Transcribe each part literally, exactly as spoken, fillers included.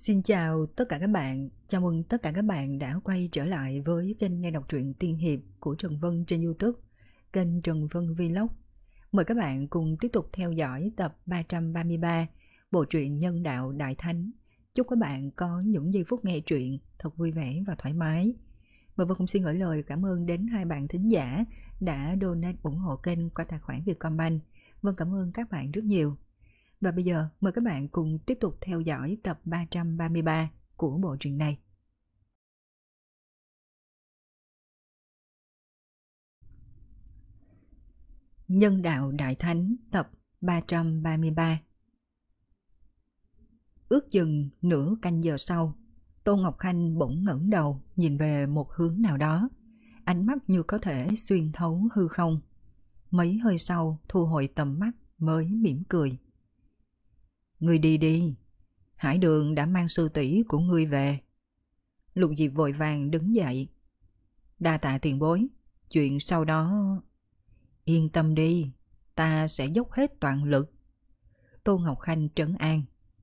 Xin chào tất cả các bạn, chào mừng tất cả các bạn đã quay trở lại với kênh nghe đọc truyện tiên hiệp của Trần Vân trên YouTube, kênh Trần Vân Vlog. Mời các bạn cùng tiếp tục theo dõi tập ba trăm ba mươi ba, bộ truyện Nhân Đạo Đại Thánh. Chúc các bạn có những giây phút nghe truyện thật vui vẻ và thoải mái. Và Vân cũng xin gửi lời cảm ơn đến hai bạn thính giả đã donate ủng hộ kênh qua tài khoản Vietcombank. Vân cảm ơn các bạn rất nhiều. Và bây giờ mời các bạn cùng tiếp tục theo dõi tập ba trăm ba mươi ba của bộ truyện này. Nhân Đạo Đại Thánh tập ba trăm ba mươi ba. Ước chừng nửa canh giờ sau, Tô Ngọc Khanh bỗng ngẩng đầu nhìn về một hướng nào đó, ánh mắt như có thể xuyên thấu hư không. Mấy hơi sau thu hồi tầm mắt mới mỉm cười. Ngươi đi đi, Hải Đường đã mang sư tỷ của ngươi về. Lục Diệp vội vàng đứng dậy. Đa tạ tiền bối, chuyện sau đó... Yên tâm đi, ta sẽ dốc hết toàn lực. Tô Ngọc Khanh trấn an.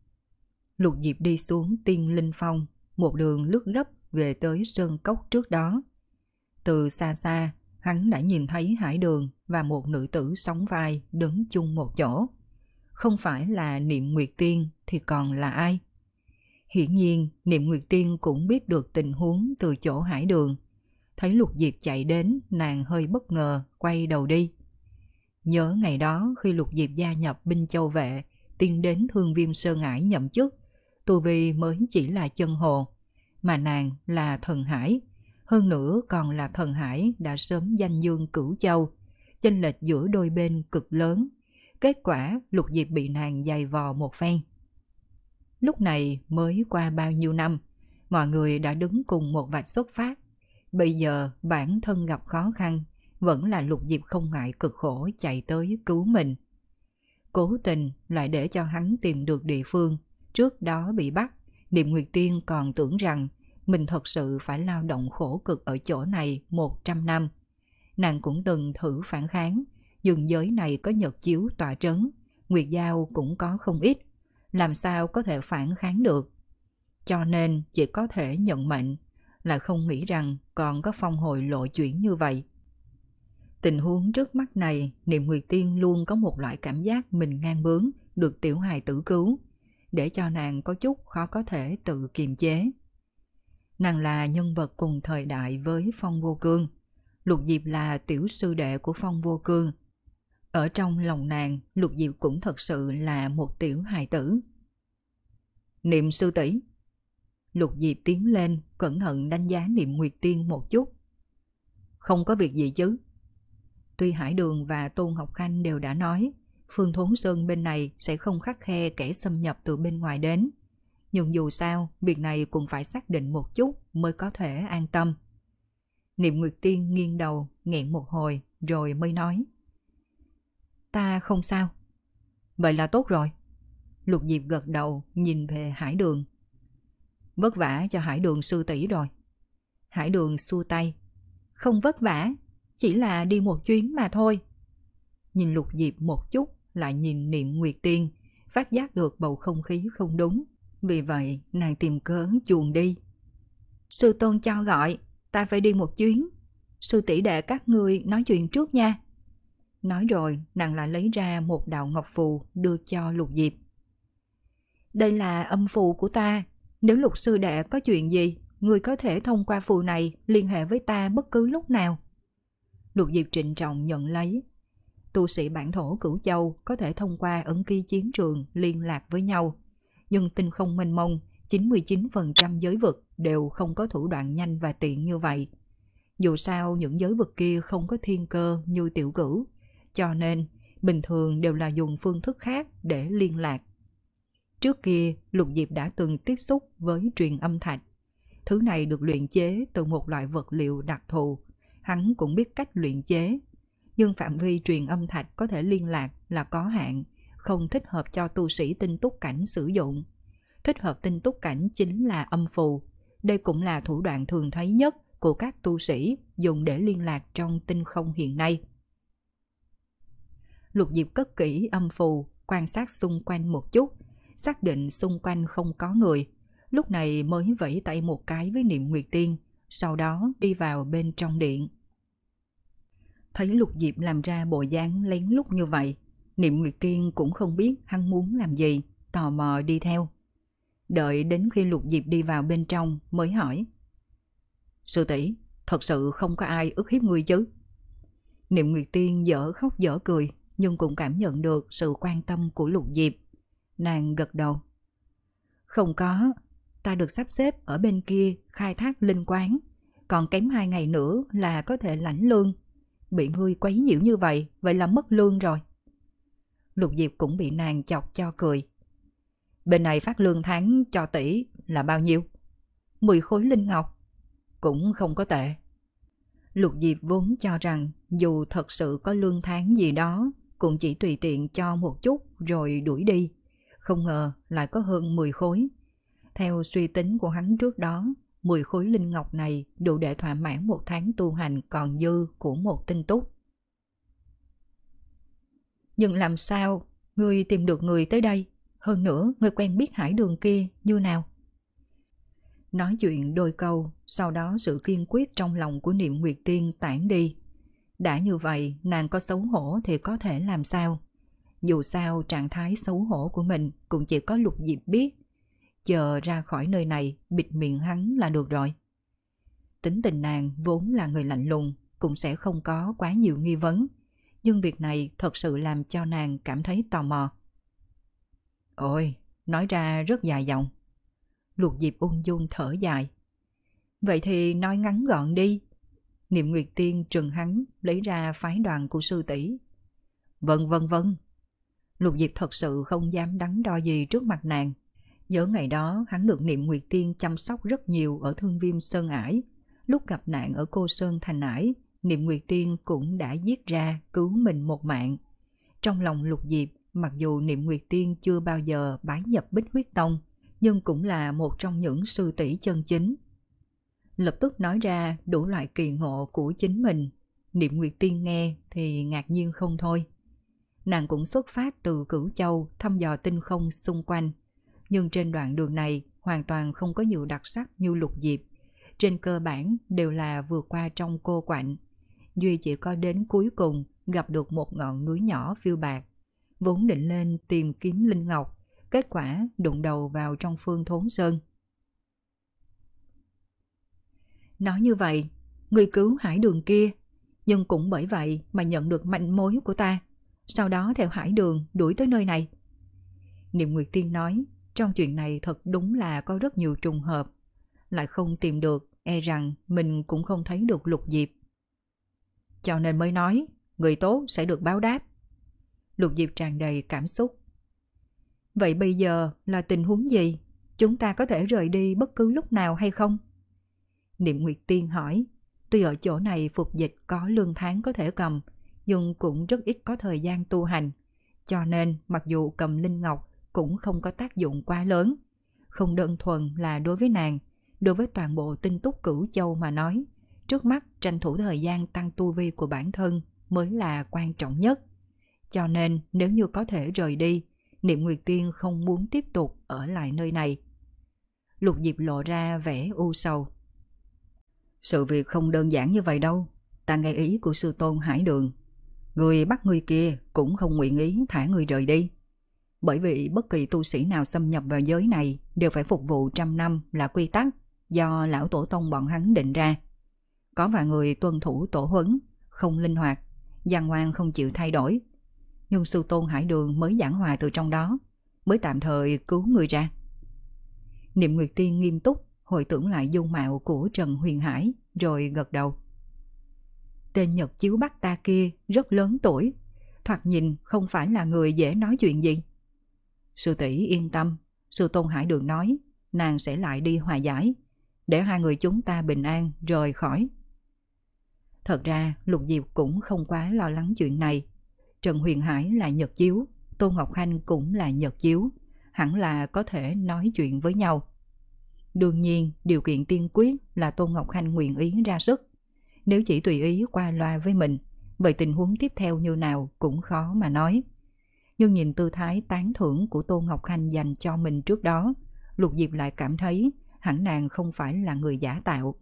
Lục Diệp đi xuống Tiên Linh Phong, một đường lướt gấp về tới sơn cốc trước đó. Từ xa xa, hắn đã nhìn thấy Hải Đường và một nữ tử sóng vai đứng chung một chỗ. Không phải là Niệm Nguyệt Tiên thì còn là ai? Hiển nhiên Niệm Nguyệt Tiên cũng biết được tình huống từ chỗ Hải Đường. Thấy Lục Diệp chạy đến, nàng hơi bất ngờ quay đầu đi. Nhớ ngày đó khi Lục Diệp gia nhập binh châu vệ, tiến đến Thương Viêm Sơn Ải nhậm chức, tu vi mới chỉ là chân hồ, mà nàng là thần hải, hơn nữa còn là thần hải đã sớm danh dương cửu châu, chênh lệch giữa đôi bên cực lớn. Kết quả Lục Diệp bị nàng giày vò một phen. Lúc này mới qua bao nhiêu năm, mọi người đã đứng cùng một vạch xuất phát. Bây giờ bản thân gặp khó khăn, vẫn là Lục Diệp không ngại cực khổ chạy tới cứu mình. Cố tình lại để cho hắn tìm được địa phương trước đó bị bắt. Niệm Nguyệt Tiên còn tưởng rằng mình thật sự phải lao động khổ cực ở chỗ này một trăm năm. Nàng cũng từng thử phản kháng, nhưng giới này có Nhật Chiếu tọa trấn, Nguyệt Giao cũng có không ít, làm sao có thể phản kháng được. Cho nên chỉ có thể nhận mệnh, là không nghĩ rằng còn có phong hồi lộ chuyển như vậy. Tình huống trước mắt này, Niệm Nguyệt Tiên luôn có một loại cảm giác mình ngang bướng được tiểu hài tử cứu, để cho nàng có chút khó có thể tự kiềm chế. Nàng là nhân vật cùng thời đại với Phong Vô Cương. Lục Diệp là tiểu sư đệ của Phong Vô Cương. Ở trong lòng nàng, Lục Diệp cũng thật sự là một tiểu hài tử. Niệm sư tỷ. Lục Diệp tiến lên, cẩn thận đánh giá Niệm Nguyệt Tiên một chút. Không có việc gì chứ. Tuy Hải Đường và Tô Ngọc Khanh đều đã nói, Phương Thốn Sơn bên này sẽ không khắt khe kẻ xâm nhập từ bên ngoài đến. Nhưng dù sao, việc này cũng phải xác định một chút mới có thể an tâm. Niệm Nguyệt Tiên nghiêng đầu, nghẹn một hồi, rồi mới nói. Ta không sao. Vậy là tốt rồi. Lục Diệp gật đầu, nhìn về Hải Đường. Vất vả cho Hải Đường sư tỷ rồi. Hải Đường xua tay. Không vất vả, chỉ là đi một chuyến mà thôi. Nhìn Lục Diệp một chút, lại nhìn Niệm Nguyệt Tiên, phát giác được bầu không khí không đúng. Vì vậy, nàng tìm cớ chuồn đi. Sư tôn cho gọi, ta phải đi một chuyến. Sư tỷ đệ các ngươi nói chuyện trước nha. Nói rồi, nàng lại lấy ra một đạo ngọc phù đưa cho Lục Diệp. Đây là âm phù của ta. Nếu Lục sư đệ có chuyện gì, ngươi có thể thông qua phù này liên hệ với ta bất cứ lúc nào. Lục Diệp trịnh trọng nhận lấy. Tu sĩ bản thổ Cửu Châu có thể thông qua ấn ký chiến trường liên lạc với nhau. Nhưng tinh không mênh mông, chín mươi chín phần trăm giới vực đều không có thủ đoạn nhanh và tiện như vậy. Dù sao những giới vực kia không có thiên cơ như Tiểu Cửu, cho nên bình thường đều là dùng phương thức khác để liên lạc. Trước kia, Lục Diệp đã từng tiếp xúc với truyền âm thạch. Thứ này được luyện chế từ một loại vật liệu đặc thù. Hắn cũng biết cách luyện chế. Nhưng phạm vi truyền âm thạch có thể liên lạc là có hạn, không thích hợp cho tu sĩ tinh túc cảnh sử dụng. Thích hợp tinh túc cảnh chính là âm phù. Đây cũng là thủ đoạn thường thấy nhất của các tu sĩ dùng để liên lạc trong tinh không hiện nay. Lục Diệp cất kỹ âm phù, quan sát xung quanh một chút, xác định xung quanh không có người, lúc này mới vẫy tay một cái với Niệm Nguyệt Tiên, sau đó đi vào bên trong điện. Thấy Lục Diệp làm ra bộ dáng lén lút như vậy, Niệm Nguyệt Tiên cũng không biết hắn muốn làm gì, tò mò đi theo. Đợi đến khi Lục Diệp đi vào bên trong mới hỏi: Sư tỷ, thật sự không có ai ức hiếp ngươi chứ? Niệm Nguyệt Tiên dở khóc dở cười, nhưng cũng cảm nhận được sự quan tâm của Lục Diệp. Nàng gật đầu: Không có, ta được sắp xếp ở bên kia khai thác linh quán, còn kém hai ngày nữa là có thể lãnh lương. Bị ngươi quấy nhiễu như vậy, vậy là mất lương rồi. Lục Diệp cũng bị nàng chọc cho cười. Bên này phát lương tháng cho tỷ là bao nhiêu? Mười khối linh ngọc. Cũng không có tệ. Lục Diệp vốn cho rằng dù thật sự có lương tháng gì đó, cũng chỉ tùy tiện cho một chút rồi đuổi đi. Không ngờ lại có hơn mười khối. Theo suy tính của hắn trước đó, mười khối linh ngọc này đủ để thỏa mãn một tháng tu hành còn dư của một tinh túc. Nhưng làm sao ngươi tìm được người tới đây? Hơn nữa, ngươi quen biết hải đường kia như nào? Nói chuyện đôi câu, sau đó sự kiên quyết trong lòng của Niệm Nguyệt Tiên tản đi. Đã như vậy, nàng có xấu hổ thì có thể làm sao? Dù sao, trạng thái xấu hổ của mình cũng chỉ có Lục Diệp biết. Chờ ra khỏi nơi này, bịt miệng hắn là được rồi. Tính tình nàng vốn là người lạnh lùng, cũng sẽ không có quá nhiều nghi vấn. Nhưng việc này thật sự làm cho nàng cảm thấy tò mò. Ôi, nói ra rất dài dòng. Lục Diệp ung dung thở dài. Vậy thì nói ngắn gọn đi. Niệm Nguyệt Tiên trừng hắn, lấy ra phái đoàn của sư tỷ. Vâng vâng vâng. Lục Diệp thật sự không dám đắn đo gì trước mặt nàng. Nhớ ngày đó hắn được Niệm Nguyệt Tiên chăm sóc rất nhiều ở Thương Viêm Sơn Ải. Lúc gặp nạn ở Cô Sơn Thành Ải, Niệm Nguyệt Tiên cũng đã giết ra cứu mình một mạng. Trong lòng Lục Diệp, mặc dù Niệm Nguyệt Tiên chưa bao giờ bái nhập Bích Huyết Tông, nhưng cũng là một trong những sư tỷ chân chính. Lập tức nói ra đủ loại kỳ ngộ của chính mình. Niệm Nguyệt Tiên nghe thì ngạc nhiên không thôi. Nàng cũng xuất phát từ Cửu Châu thăm dò tinh không xung quanh. Nhưng trên đoạn đường này hoàn toàn không có nhiều đặc sắc như Lục Diệp. Trên cơ bản đều là vượt qua trong cô quạnh. Duy chỉ có đến cuối cùng gặp được một ngọn núi nhỏ phiêu bạc. Vốn định lên tìm kiếm linh ngọc, kết quả đụng đầu vào trong Phương Thốn Sơn. Nói như vậy, người cứu hải đường kia, nhưng cũng bởi vậy mà nhận được manh mối của ta, sau đó theo hải đường đuổi tới nơi này. Niệm Nguyệt Tiên nói, trong chuyện này thật đúng là có rất nhiều trùng hợp, lại không tìm được, e rằng mình cũng không thấy được Lục Diệp. Cho nên mới nói, người tốt sẽ được báo đáp. Lục Diệp tràn đầy cảm xúc. Vậy bây giờ là tình huống gì? Chúng ta có thể rời đi bất cứ lúc nào hay không? Niệm Nguyệt Tiên hỏi. Tuy ở chỗ này phục dịch có lương tháng có thể cầm, nhưng cũng rất ít có thời gian tu hành. Cho nên mặc dù cầm linh ngọc cũng không có tác dụng quá lớn. Không đơn thuần là đối với nàng, đối với toàn bộ tinh túc Cửu Châu mà nói, trước mắt tranh thủ thời gian tăng tu vi của bản thân mới là quan trọng nhất. Cho nên nếu như có thể rời đi, Niệm Nguyệt Tiên không muốn tiếp tục ở lại nơi này. Lục Diệp lộ ra vẻ u sầu. Sự việc không đơn giản như vậy đâu. Ta nghe ý của sư tôn Hải Đường. Người bắt người kia cũng không nguyện ý thả người rời đi. Bởi vì bất kỳ tu sĩ nào xâm nhập vào giới này đều phải phục vụ trăm năm là quy tắc do lão tổ tông bọn hắn định ra. Có vài người tuân thủ tổ huấn, không linh hoạt, giang ngoan không chịu thay đổi. Nhưng sư tôn Hải Đường mới giảng hòa từ trong đó, mới tạm thời cứu người ra. Niệm Nguyệt Tiên nghiêm túc hồi tưởng lại dung mạo của Trần Huyền Hải rồi gật đầu. Tên Nhật Chiếu Bắc ta kia rất lớn tuổi, thoạt nhìn không phải là người dễ nói chuyện gì. Sư tỷ yên tâm, sư tôn Hải Đường nói nàng sẽ lại đi hòa giải, để hai người chúng ta bình an rời khỏi. Thật ra Lục Diệp cũng không quá lo lắng chuyện này. Trần Huyền Hải là Nhật Chiếu, Tô Ngọc Hanh cũng là Nhật Chiếu, hẳn là có thể nói chuyện với nhau. Đương nhiên, điều kiện tiên quyết là Tô Ngọc Hanh nguyện ý ra sức. Nếu chỉ tùy ý qua loa với mình, vậy tình huống tiếp theo như nào cũng khó mà nói. Nhưng nhìn tư thái tán thưởng của Tô Ngọc Hanh dành cho mình trước đó, Lục Diệp lại cảm thấy hẳn nàng không phải là người giả tạo.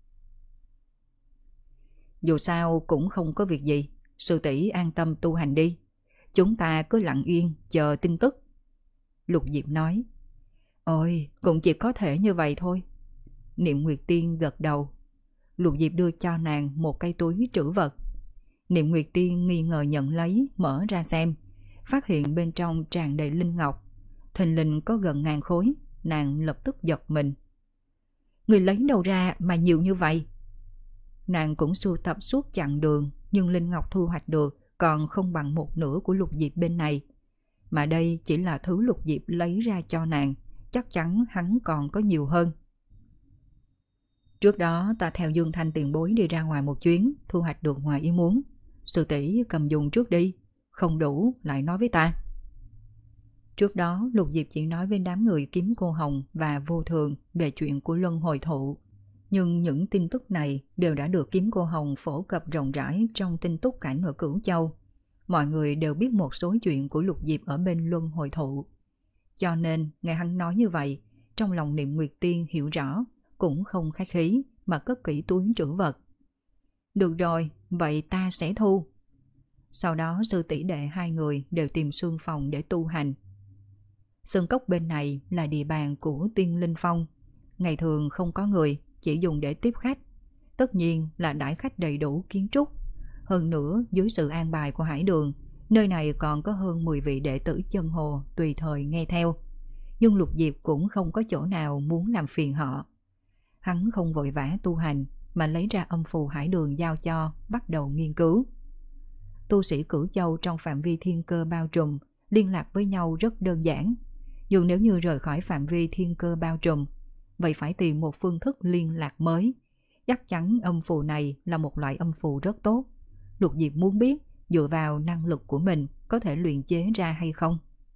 Dù sao cũng không có việc gì, sư tỷ an tâm tu hành đi. Chúng ta cứ lặng yên chờ tin tức. Lục Diệp nói. Ôi, cũng chỉ có thể như vậy thôi. Niệm Nguyệt Tiên gật đầu. Lục Diệp đưa cho nàng một cái túi trữ vật. Niệm Nguyệt Tiên nghi ngờ nhận lấy, mở ra xem, phát hiện bên trong tràn đầy linh ngọc, thình lình có gần ngàn khối. Nàng lập tức giật mình. Người lấy đâu ra mà nhiều như vậy? Nàng cũng sưu tập suốt chặng đường, nhưng linh ngọc thu hoạch được còn không bằng một nửa của Lục Diệp bên này. Mà đây chỉ là thứ Lục Diệp lấy ra cho nàng, chắc chắn hắn còn có nhiều hơn. Trước đó ta theo Dương Thanh tiền bối đi ra ngoài một chuyến, thu hoạch được ngoài ý muốn. Sư tỷ cầm dùng trước đi, không đủ lại nói với ta. Trước đó Lục Diệp chỉ nói với đám người Kiếm Cô Hồng và Vô Thường về chuyện của luân hồi thụ. Nhưng những tin tức này đều đã được Kiếm Cô Hồng phổ cập rộng rãi trong tin tức cảnh ở Cửu Châu. Mọi người đều biết một số chuyện của Lục Diệp ở bên luân hồi thụ. Cho nên nghe hắn nói như vậy, trong lòng Niệm Nguyệt Tiên hiểu rõ, cũng không khách khí mà cất kỹ túi trữ vật. Được rồi, vậy ta sẽ thu. Sau đó sư tỷ đệ hai người đều tìm xương phòng để tu hành. Sơn cốc bên này là địa bàn của Tiên Linh Phong. Ngày thường không có người, chỉ dùng để tiếp khách. Tất nhiên là đãi khách đầy đủ kiến trúc. Hơn nữa, dưới sự an bài của Hải Đường, nơi này còn có hơn mười vị đệ tử chân hồ tùy thời nghe theo. Nhưng Lục Diệp cũng không có chỗ nào muốn làm phiền họ. Hắn không vội vã tu hành, mà lấy ra âm phù Hải Đường giao cho, bắt đầu nghiên cứu. Tu sĩ Cửu Châu trong phạm vi thiên cơ bao trùm, liên lạc với nhau rất đơn giản. Dù nếu như rời khỏi phạm vi thiên cơ bao trùm, vậy phải tìm một phương thức liên lạc mới. Chắc chắn âm phù này là một loại âm phù rất tốt. Lục Diệp muốn biết dựa vào năng lực của mình có thể luyện chế ra hay không.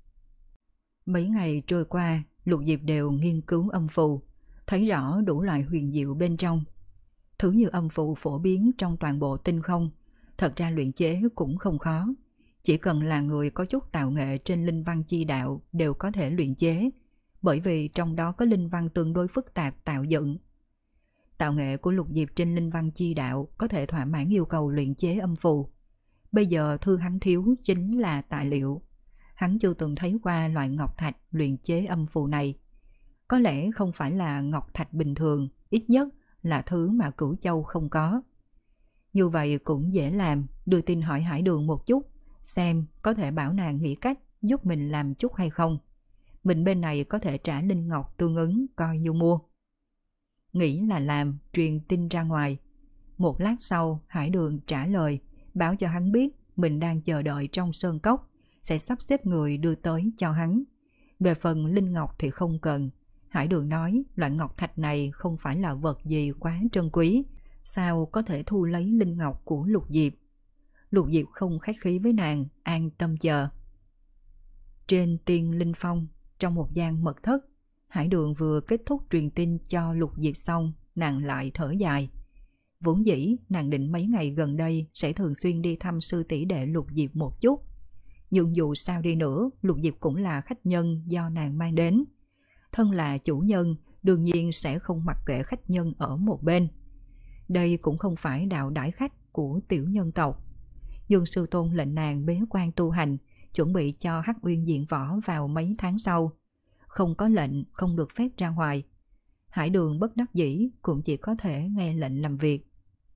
Mấy ngày trôi qua, Lục Diệp đều nghiên cứu âm phù, thấy rõ đủ loại huyền diệu bên trong. Thứ như âm phù phổ biến trong toàn bộ tinh không, thật ra luyện chế cũng không khó. Chỉ cần là người có chút tạo nghệ trên linh văn chi đạo đều có thể luyện chế, bởi vì trong đó có linh văn tương đối phức tạp tạo dựng. Tạo nghệ của Lục Diệp trên linh văn chi đạo có thể thỏa mãn yêu cầu luyện chế âm phù. Bây giờ thư hắn thiếu chính là tài liệu. Hắn chưa từng thấy qua loại ngọc thạch luyện chế âm phù này. Có lẽ không phải là ngọc thạch bình thường, ít nhất là thứ mà Cửu Châu không có. Như vậy cũng dễ làm, đưa tin hỏi Hải Đường một chút, xem có thể bảo nàng nghĩ cách giúp mình làm chút hay không. Mình bên này có thể trả linh ngọc tương ứng coi như mua. Nghĩ là làm, truyền tin ra ngoài. Một lát sau, Hải Đường trả lời, báo cho hắn biết mình đang chờ đợi trong sơn cốc, sẽ sắp xếp người đưa tới cho hắn. Về phần linh ngọc thì không cần. Hải Đường nói loại ngọc thạch này không phải là vật gì quá trân quý, sao có thể thu lấy linh ngọc của Lục Diệp. Lục Diệp không khách khí với nàng, an tâm chờ. Trên Tiên Linh Phong, trong một gian mật thất, Hải Đường vừa kết thúc truyền tin cho Lục Diệp xong, nàng lại thở dài. Vốn dĩ nàng định mấy ngày gần đây sẽ thường xuyên đi thăm sư tỷ đệ Lục Diệp một chút. Nhưng dù sao đi nữa, Lục Diệp cũng là khách nhân do nàng mang đến. Thân là chủ nhân, đương nhiên sẽ không mặc kệ khách nhân ở một bên. Đây cũng không phải đạo đãi khách của tiểu nhân tộc. Dương sư tôn lệnh nàng bế quan tu hành, chuẩn bị cho Hắc Uyên diễn võ vào mấy tháng sau. Không có lệnh, không được phép ra ngoài. Hải Đường bất đắc dĩ cũng chỉ có thể nghe lệnh làm việc.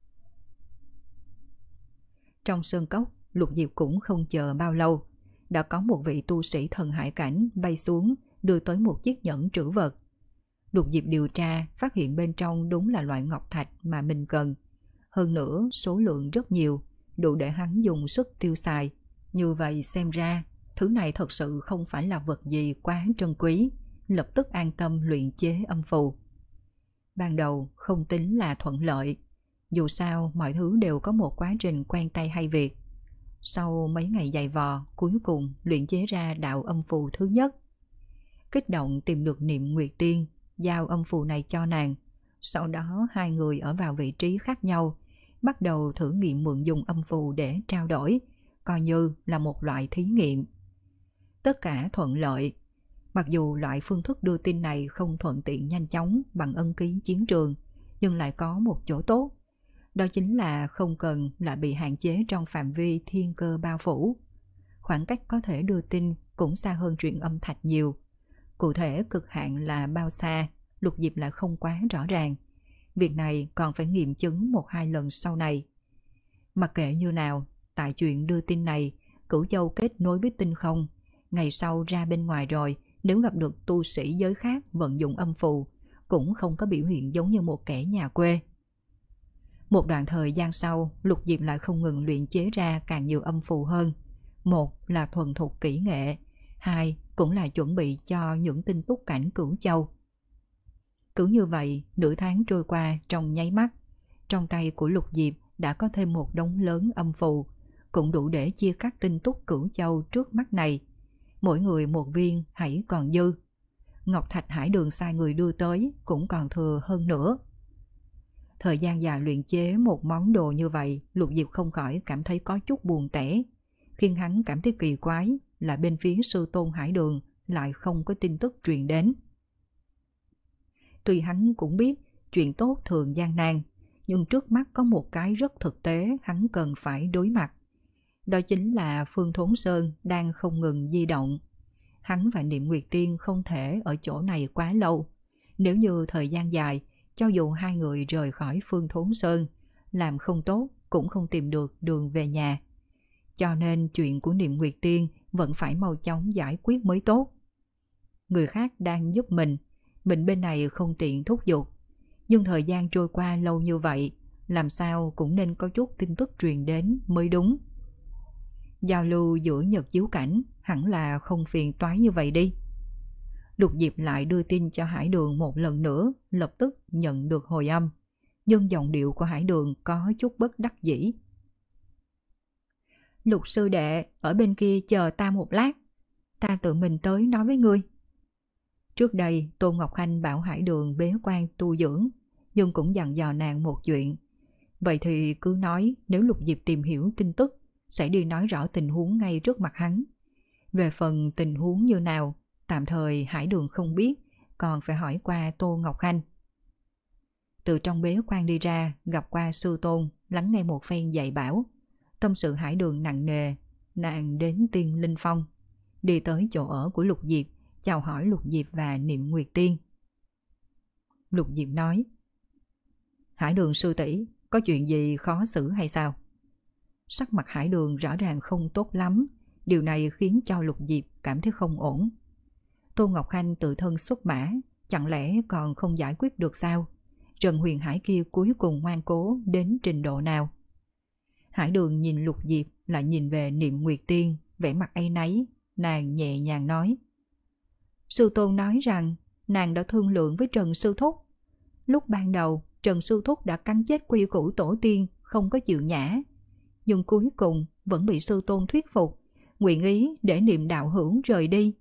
Trong sơn cốc, Lục Diệp cũng không chờ bao lâu. Đã có một vị tu sĩ thần hải cảnh bay xuống, đưa tới một chiếc nhẫn trữ vật. Lục Diệp điều tra, phát hiện bên trong đúng là loại ngọc thạch mà mình cần. Hơn nữa, số lượng rất nhiều, đủ để hắn dùng sức tiêu xài. Như vậy xem ra, thứ này thật sự không phải là vật gì quá trân quý, lập tức an tâm luyện chế âm phù. Ban đầu không tính là thuận lợi, dù sao mọi thứ đều có một quá trình quen tay hay việc. Sau mấy ngày dày vò, cuối cùng luyện chế ra đạo âm phù thứ nhất. Kích động tìm được Niệm Nguyệt Tiên, giao âm phù này cho nàng. Sau đó hai người ở vào vị trí khác nhau, bắt đầu thử nghiệm mượn dùng âm phù để trao đổi, coi như là một loại thí nghiệm. Tất cả thuận lợi. Mặc dù loại phương thức đưa tin này không thuận tiện nhanh chóng bằng ân ký chiến trường, nhưng lại có một chỗ tốt. Đó chính là không cần lại bị hạn chế trong phạm vi thiên cơ bao phủ. Khoảng cách có thể đưa tin cũng xa hơn truyền âm thạch nhiều. Cụ thể cực hạn là bao xa, Lục Diệp lại không quá rõ ràng. Việc này còn phải nghiệm chứng một hai lần sau này. Mặc kệ như nào, tại chuyện đưa tin này, Cửu Châu kết nối với tinh không. Ngày sau ra bên ngoài rồi, nếu gặp được tu sĩ giới khác vận dụng âm phù, cũng không có biểu hiện giống như một kẻ nhà quê. Một đoạn thời gian sau, Lục Diệp lại không ngừng luyện chế ra càng nhiều âm phù hơn. Một là thuần thục kỹ nghệ, hai cũng là chuẩn bị cho những tinh túc cảnh Cửu Châu. Cứ như vậy, nửa tháng trôi qua trong nháy mắt, trong tay của Lục Diệp đã có thêm một đống lớn âm phù, cũng đủ để chia các tinh túc Cửu Châu trước mắt này. Mỗi người một viên hãy còn dư. Ngọc Thạch Hải Đường sai người đưa tới cũng còn thừa hơn nữa. Thời gian dài luyện chế một món đồ như vậy, Lục Diệp không khỏi cảm thấy có chút buồn tẻ. Khiến hắn cảm thấy kỳ quái là bên phía sư tôn Hải Đường lại không có tin tức truyền đến. Tuy hắn cũng biết chuyện tốt thường gian nan, nhưng trước mắt có một cái rất thực tế hắn cần phải đối mặt. Đó chính là Phương Thốn Sơn đang không ngừng di động. Hắn và Niệm Nguyệt Tiên không thể ở chỗ này quá lâu. Nếu như thời gian dài, cho dù hai người rời khỏi Phương Thốn Sơn, làm không tốt cũng không tìm được đường về nhà. Cho nên chuyện của Niệm Nguyệt Tiên vẫn phải mau chóng giải quyết mới tốt. Người khác đang giúp mình, mình bên này không tiện thúc giục. Nhưng thời gian trôi qua lâu như vậy, làm sao cũng nên có chút tin tức truyền đến mới đúng. Giao lưu giữa Nhật Chiếu Cảnh hẳn là không phiền toái như vậy đi. Lục Diệp lại đưa tin cho Hải Đường một lần nữa, lập tức nhận được hồi âm. Nhưng giọng điệu của Hải Đường có chút bất đắc dĩ. Lục sư đệ, ở bên kia chờ ta một lát. Ta tự mình tới nói với ngươi. Trước đây Tôn Ngọc Khanh bảo Hải Đường bế quan tu dưỡng, nhưng cũng dặn dò nàng một chuyện. Vậy thì cứ nói nếu Lục Diệp tìm hiểu tin tức, sẽ đi nói rõ tình huống ngay trước mặt hắn. Về phần tình huống như nào, tạm thời Hải Đường không biết, còn phải hỏi qua Tô Ngọc Khanh. Từ trong bế quan đi ra, gặp qua sư tôn, lắng nghe một phen dạy bảo. Tâm sự Hải Đường nặng nề, nàng đến Tiên Linh Phong, đi tới chỗ ở của Lục Diệp, chào hỏi Lục Diệp và Niệm Nguyệt Tiên. Lục Diệp nói: Hải Đường sư tỷ, có chuyện gì khó xử hay sao? Sắc mặt Hải Đường rõ ràng không tốt lắm, điều này khiến cho Lục Diệp cảm thấy không ổn. Tô Ngọc Khanh tự thân xuất mã, chẳng lẽ còn không giải quyết được sao? Trần Huyền Hải kia cuối cùng ngoan cố đến trình độ nào? Hải Đường nhìn Lục Diệp lại nhìn về Niệm Nguyệt Tiên, vẻ mặt áy náy, nàng nhẹ nhàng nói: Sư tôn nói rằng nàng đã thương lượng với Trần Sư Thúc. Lúc ban đầu Trần Sư Thúc đã cắn chết quy củ tổ tiên, không có chịu nhã. Nhưng cuối cùng vẫn bị sư tôn thuyết phục, nguyện ý để Niệm đạo hữu rời đi.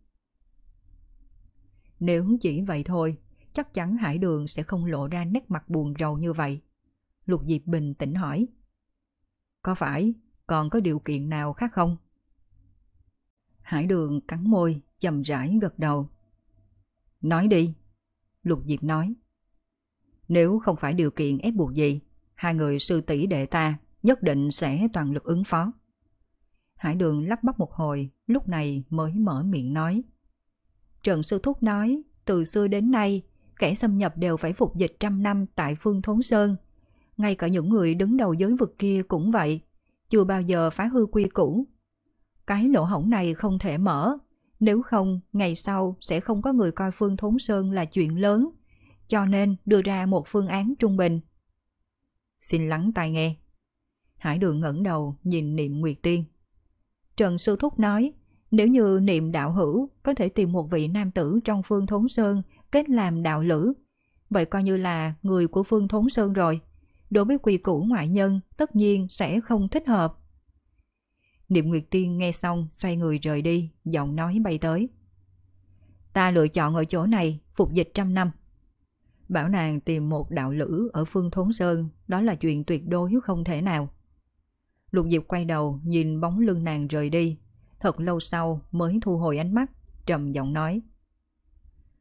Nếu chỉ vậy thôi, chắc chắn Hải Đường sẽ không lộ ra nét mặt buồn rầu như vậy. Lục Diệp bình tĩnh hỏi: Có phải còn có điều kiện nào khác không? Hải Đường cắn môi, chậm rãi gật đầu. Nói đi. Lục Diệp nói: Nếu không phải điều kiện ép buộc gì, hai người sư tỷ đệ ta nhất định sẽ toàn lực ứng phó. Hải Đường lắp bắp một hồi, lúc này mới mở miệng nói: Trần Sư Thúc nói, từ xưa đến nay, kẻ xâm nhập đều phải phục dịch trăm năm tại Phương Thốn Sơn. Ngay cả những người đứng đầu giới vực kia cũng vậy, chưa bao giờ phá hư quy củ. Cái lỗ hổng này không thể mở, nếu không ngày sau sẽ không có người coi Phương Thốn Sơn là chuyện lớn, cho nên đưa ra một phương án trung bình. Xin lắng tai nghe. Hải Đường ngẩng đầu nhìn Niệm Nguyệt Tiên. Trần Sư Thúc nói, nếu như Niệm đạo hữu có thể tìm một vị nam tử trong Phương Thốn Sơn kết làm đạo lữ, vậy coi như là người của Phương Thốn Sơn rồi. Đối với quy củ ngoại nhân tất nhiên sẽ không thích hợp. Niệm Nguyệt Tiên nghe xong xoay người rời đi, giọng nói bay tới: Ta lựa chọn ở chỗ này phục dịch trăm năm. Bảo nàng tìm một đạo lữ ở Phương Thốn Sơn, đó là chuyện tuyệt đối không thể nào. Lục Diệp quay đầu nhìn bóng lưng nàng rời đi, thật lâu sau mới thu hồi ánh mắt, trầm giọng nói: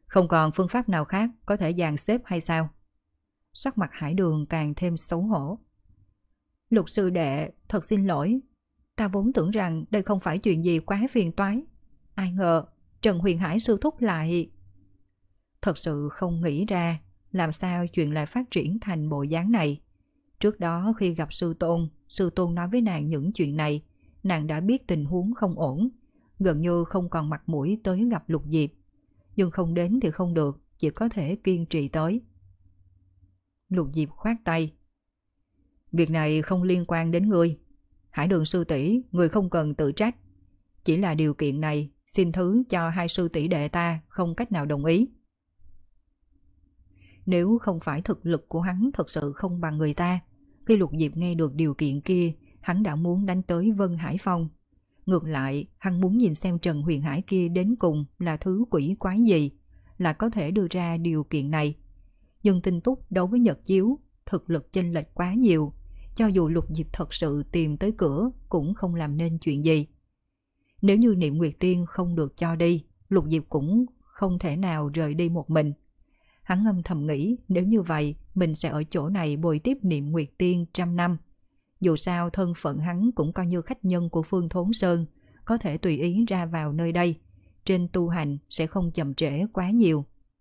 Không còn phương pháp nào khác có thể dàn xếp hay sao? Sắc mặt Hải Đường càng thêm xấu hổ. Lục sư đệ, thật xin lỗi. Ta vốn tưởng rằng đây không phải chuyện gì quá phiền toái. Ai ngờ Trần Huyền Hải sư thúc lại... Thật sự không nghĩ ra làm sao chuyện lại phát triển thành bộ dáng này. Trước đó khi gặp sư tôn, sư tôn nói với nàng những chuyện này, nàng đã biết tình huống không ổn, gần như không còn mặt mũi tới gặp Lục Diệp. Nhưng không đến thì không được, chỉ có thể kiên trì tới. Lục Diệp khoát tay. Việc này không liên quan đến ngươi. Hải Đường sư tỷ, ngươi không cần tự trách. Chỉ là điều kiện này, xin thứ cho hai sư tỷ đệ ta không cách nào đồng ý. Nếu không phải thực lực của hắn thật sự không bằng người ta, khi Lục Diệp nghe được điều kiện kia, hắn đã muốn đánh tới Vân Hải Phong. Ngược lại, hắn muốn nhìn xem Trần Huyền Hải kia đến cùng là thứ quỷ quái gì, là có thể đưa ra điều kiện này. Nhưng Tinh Túc đấu với Nhật Chiếu, thực lực chênh lệch quá nhiều, cho dù Lục Diệp thật sự tìm tới cửa cũng không làm nên chuyện gì. Nếu như Niệm Nguyệt Tiên không được cho đi, Lục Diệp cũng không thể nào rời đi một mình. Hắn âm thầm nghĩ nếu như vậy mình sẽ ở chỗ này bồi tiếp Niệm Nguyệt Tiên trăm năm. Dù sao thân phận hắn cũng coi như khách nhân của Phương Thốn Sơn, có thể tùy ý ra vào nơi đây. Trên tu hành sẽ không chậm trễ quá nhiều.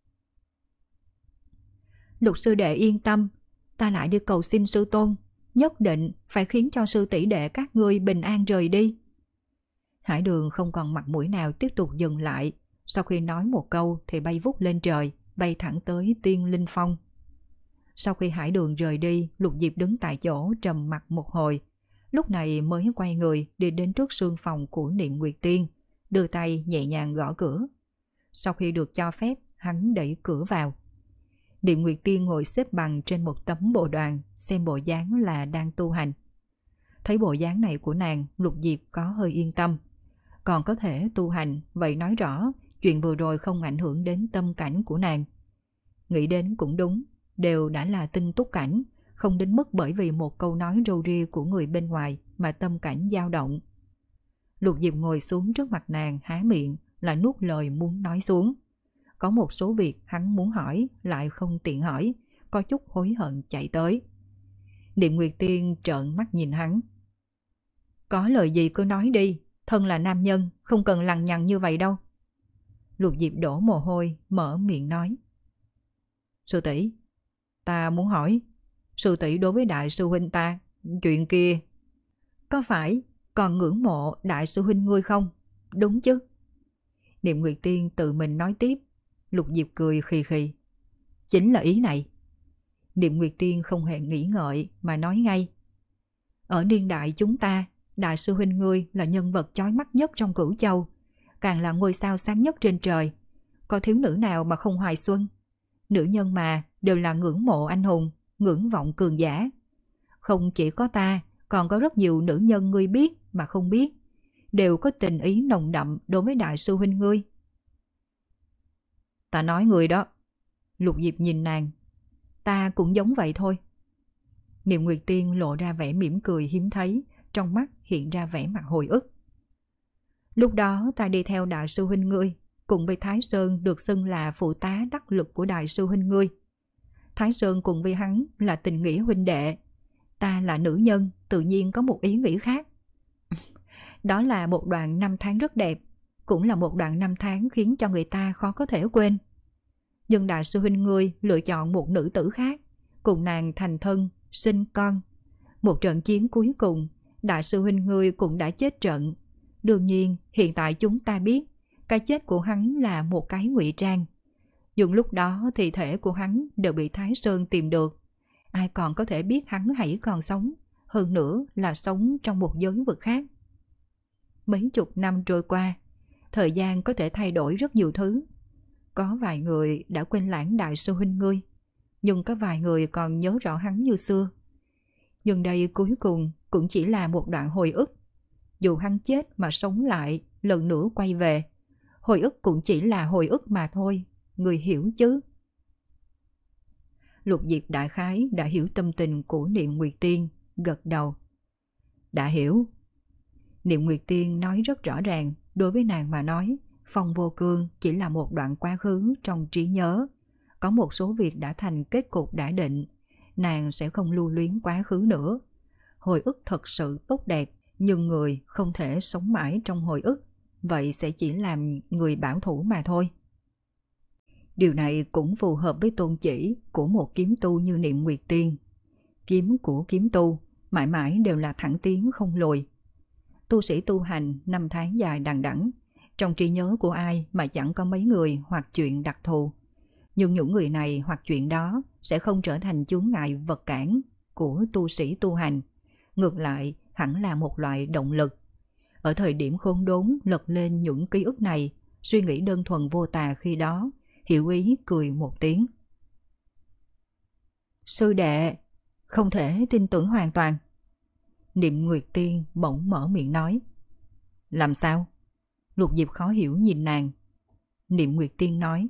Lục sư đệ yên tâm, ta lại đi cầu xin sư tôn, nhất định phải khiến cho sư tỷ đệ các ngươi bình an rời đi. Hải Đường không còn mặt mũi nào tiếp tục dừng lại, sau khi nói một câu thì bay vút lên trời, bay thẳng tới Tiên Linh Phong. Sau khi Hải Đường rời đi, Lục Diệp đứng tại chỗ trầm mặt một hồi, lúc này mới quay người đi đến trước sương phòng của Niệm Nguyệt Tiên, đưa tay nhẹ nhàng gõ cửa. Sau khi được cho phép, hắn đẩy cửa vào. Niệm Nguyệt Tiên ngồi xếp bằng trên một tấm bồ đoàn, xem bộ dáng là đang tu hành. Thấy bộ dáng này của nàng, Lục Diệp có hơi yên tâm. Còn có thể tu hành, vậy nói rõ chuyện vừa rồi không ảnh hưởng đến tâm cảnh của nàng. Nghĩ đến cũng đúng, đều đã là tinh túc cảnh, không đến mức bởi vì một câu nói râu ria của người bên ngoài mà tâm cảnh dao động. Lục Diệp ngồi xuống trước mặt nàng, há miệng là nuốt lời muốn nói xuống. Có một số việc hắn muốn hỏi lại không tiện hỏi, có chút hối hận chạy tới. Niệm Nguyệt Tiên trợn mắt nhìn hắn. Có lời gì cứ nói đi, thân là nam nhân, không cần lằng nhằng như vậy đâu. Lục Diệp đổ mồ hôi, mở miệng nói. Sư tỷ, ta muốn hỏi, sư tỷ đối với đại sư huynh ta, chuyện kia, có phải còn ngưỡng mộ đại sư huynh ngươi không? Đúng chứ? Niệm Nguyệt Tiên tự mình nói tiếp. Lục Diệp cười khì khì. Chính là ý này. Niệm Nguyệt Tiên không hề nghĩ ngợi mà nói ngay. Ở niên đại chúng ta, đại sư huynh ngươi là nhân vật chói mắt nhất trong Cửu Châu, càng là ngôi sao sáng nhất trên trời. Có thiếu nữ nào mà không hoài xuân? Nữ nhân mà đều là ngưỡng mộ anh hùng, ngưỡng vọng cường giả. Không chỉ có ta, còn có rất nhiều nữ nhân ngươi biết mà không biết, đều có tình ý nồng đậm đối với đại sư huynh ngươi. Ta nói người đó. Lục Diệp nhìn nàng. Ta cũng giống vậy thôi. Niệm Nguyệt Tiên lộ ra vẻ mỉm cười hiếm thấy, trong mắt hiện ra vẻ mặt hồi ức. Lúc đó ta đi theo đại sư huynh ngươi, cùng với Thái Sơn được xưng là phụ tá đắc lực của đại sư huynh ngươi. Thái Sơn cùng với hắn là tình nghĩa huynh đệ. Ta là nữ nhân, tự nhiên có một ý nghĩ khác. Đó là một đoạn năm tháng rất đẹp, cũng là một đoạn năm tháng khiến cho người ta khó có thể quên. Nhưng đại sư huynh ngươi lựa chọn một nữ tử khác, cùng nàng thành thân, sinh con. Một trận chiến cuối cùng, đại sư huynh ngươi cũng đã chết trận. Đương nhiên, hiện tại chúng ta biết, cái chết của hắn là một cái ngụy trang. Dùng lúc đó thi thể của hắn đều bị Thái Sơn tìm được. Ai còn có thể biết hắn hãy còn sống, hơn nữa là sống trong một giới vực khác. Mấy chục năm trôi qua, thời gian có thể thay đổi rất nhiều thứ. Có vài người đã quên lãng đại sư huynh ngươi, nhưng có vài người còn nhớ rõ hắn như xưa. Nhưng đây cuối cùng cũng chỉ là một đoạn hồi ức. Dù hắn chết mà sống lại, lần nữa quay về, hồi ức cũng chỉ là hồi ức mà thôi, người hiểu chứ? Lục Diệp đại khái đã hiểu tâm tình của Niệm Nguyệt Tiên, gật đầu. Đã hiểu. Niệm Nguyệt Tiên nói rất rõ ràng, đối với nàng mà nói, Phong Vô Cương chỉ là một đoạn quá khứ trong trí nhớ. Có một số việc đã thành kết cục đã định, nàng sẽ không lưu luyến quá khứ nữa. Hồi ức thật sự tốt đẹp, nhưng người không thể sống mãi trong hồi ức, vậy sẽ chỉ làm người bảo thủ mà thôi. Điều này cũng phù hợp với tôn chỉ của một kiếm tu như Niệm Nguyệt Tiên. Kiếm của kiếm tu mãi mãi đều là thẳng tiến không lùi. Tu sĩ tu hành năm tháng dài đằng đẵng, trong trí nhớ của ai mà chẳng có mấy người hoặc chuyện đặc thù. Nhưng những người này hoặc chuyện đó sẽ không trở thành chướng ngại vật cản của tu sĩ tu hành. Ngược lại, hẳn là một loại động lực. Ở thời điểm khốn đốn lật lên những ký ức này, suy nghĩ đơn thuần vô tà khi đó, hiểu ý cười một tiếng. Sư đệ, không thể tin tưởng hoàn toàn. Niệm Nguyệt Tiên bỗng mở miệng nói. Làm sao? Lục Diệp khó hiểu nhìn nàng. Niệm Nguyệt Tiên nói.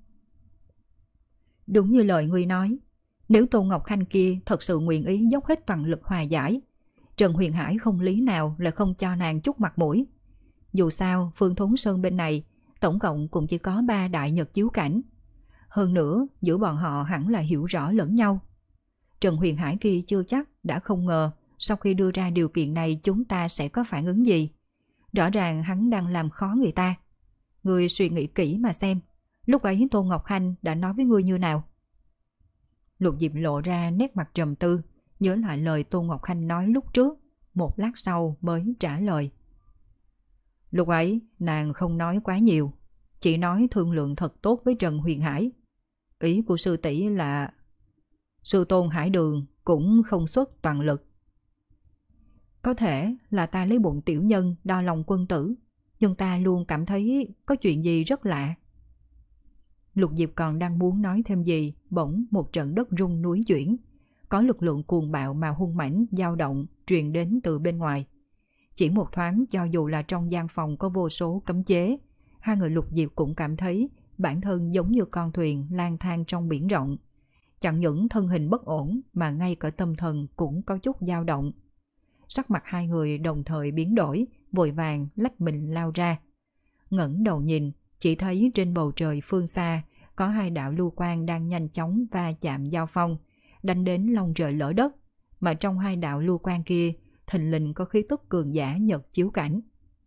Đúng như lời ngươi nói, nếu Tôn Ngọc Khanh kia thật sự nguyện ý dốc hết toàn lực hòa giải, Trần Huyền Hải không lý nào là không cho nàng chút mặt mũi. Dù sao, Phương Thốn Sơn bên này tổng cộng cũng chỉ có ba đại nhật chiếu cảnh. Hơn nữa, giữa bọn họ hẳn là hiểu rõ lẫn nhau. Trần Huyền Hải kia chưa chắc đã không ngờ sau khi đưa ra điều kiện này chúng ta sẽ có phản ứng gì. Rõ ràng hắn đang làm khó người ta. Ngươi suy nghĩ kỹ mà xem, lúc ấy Tôn Ngọc Khanh đã nói với ngươi như nào? Lục Diệp lộ ra nét mặt trầm tư, nhớ lại lời Tôn Ngọc Khanh nói lúc trước, một lát sau mới trả lời. Lúc ấy nàng không nói quá nhiều, chỉ nói thương lượng thật tốt với Trần Huyền Hải. Ý của sư tỷ là sư Tôn Hải Đường cũng không xuất toàn lực. Có thể là ta lấy bụng tiểu nhân đo lòng quân tử, nhưng ta luôn cảm thấy có chuyện gì rất lạ. Lục Diệp còn đang muốn nói thêm gì, bỗng một trận đất rung núi chuyển. Có lực lượng cuồng bạo mà hung mãnh dao động truyền đến từ bên ngoài. Chỉ một thoáng, cho dù là trong gian phòng có vô số cấm chế, hai người Lục Diệp cũng cảm thấy bản thân giống như con thuyền lang thang trong biển rộng. Chẳng những thân hình bất ổn mà ngay cả tâm thần cũng có chút dao động. Sắc mặt hai người đồng thời biến đổi, vội vàng lách mình lao ra. Ngẩng đầu nhìn, chỉ thấy trên bầu trời phương xa có hai đạo lưu quang đang nhanh chóng va chạm giao phong, đánh đến long trời lở đất, mà trong hai đạo lưu quang kia thình lình có khí tức cường giả nhật chiếu cảnh.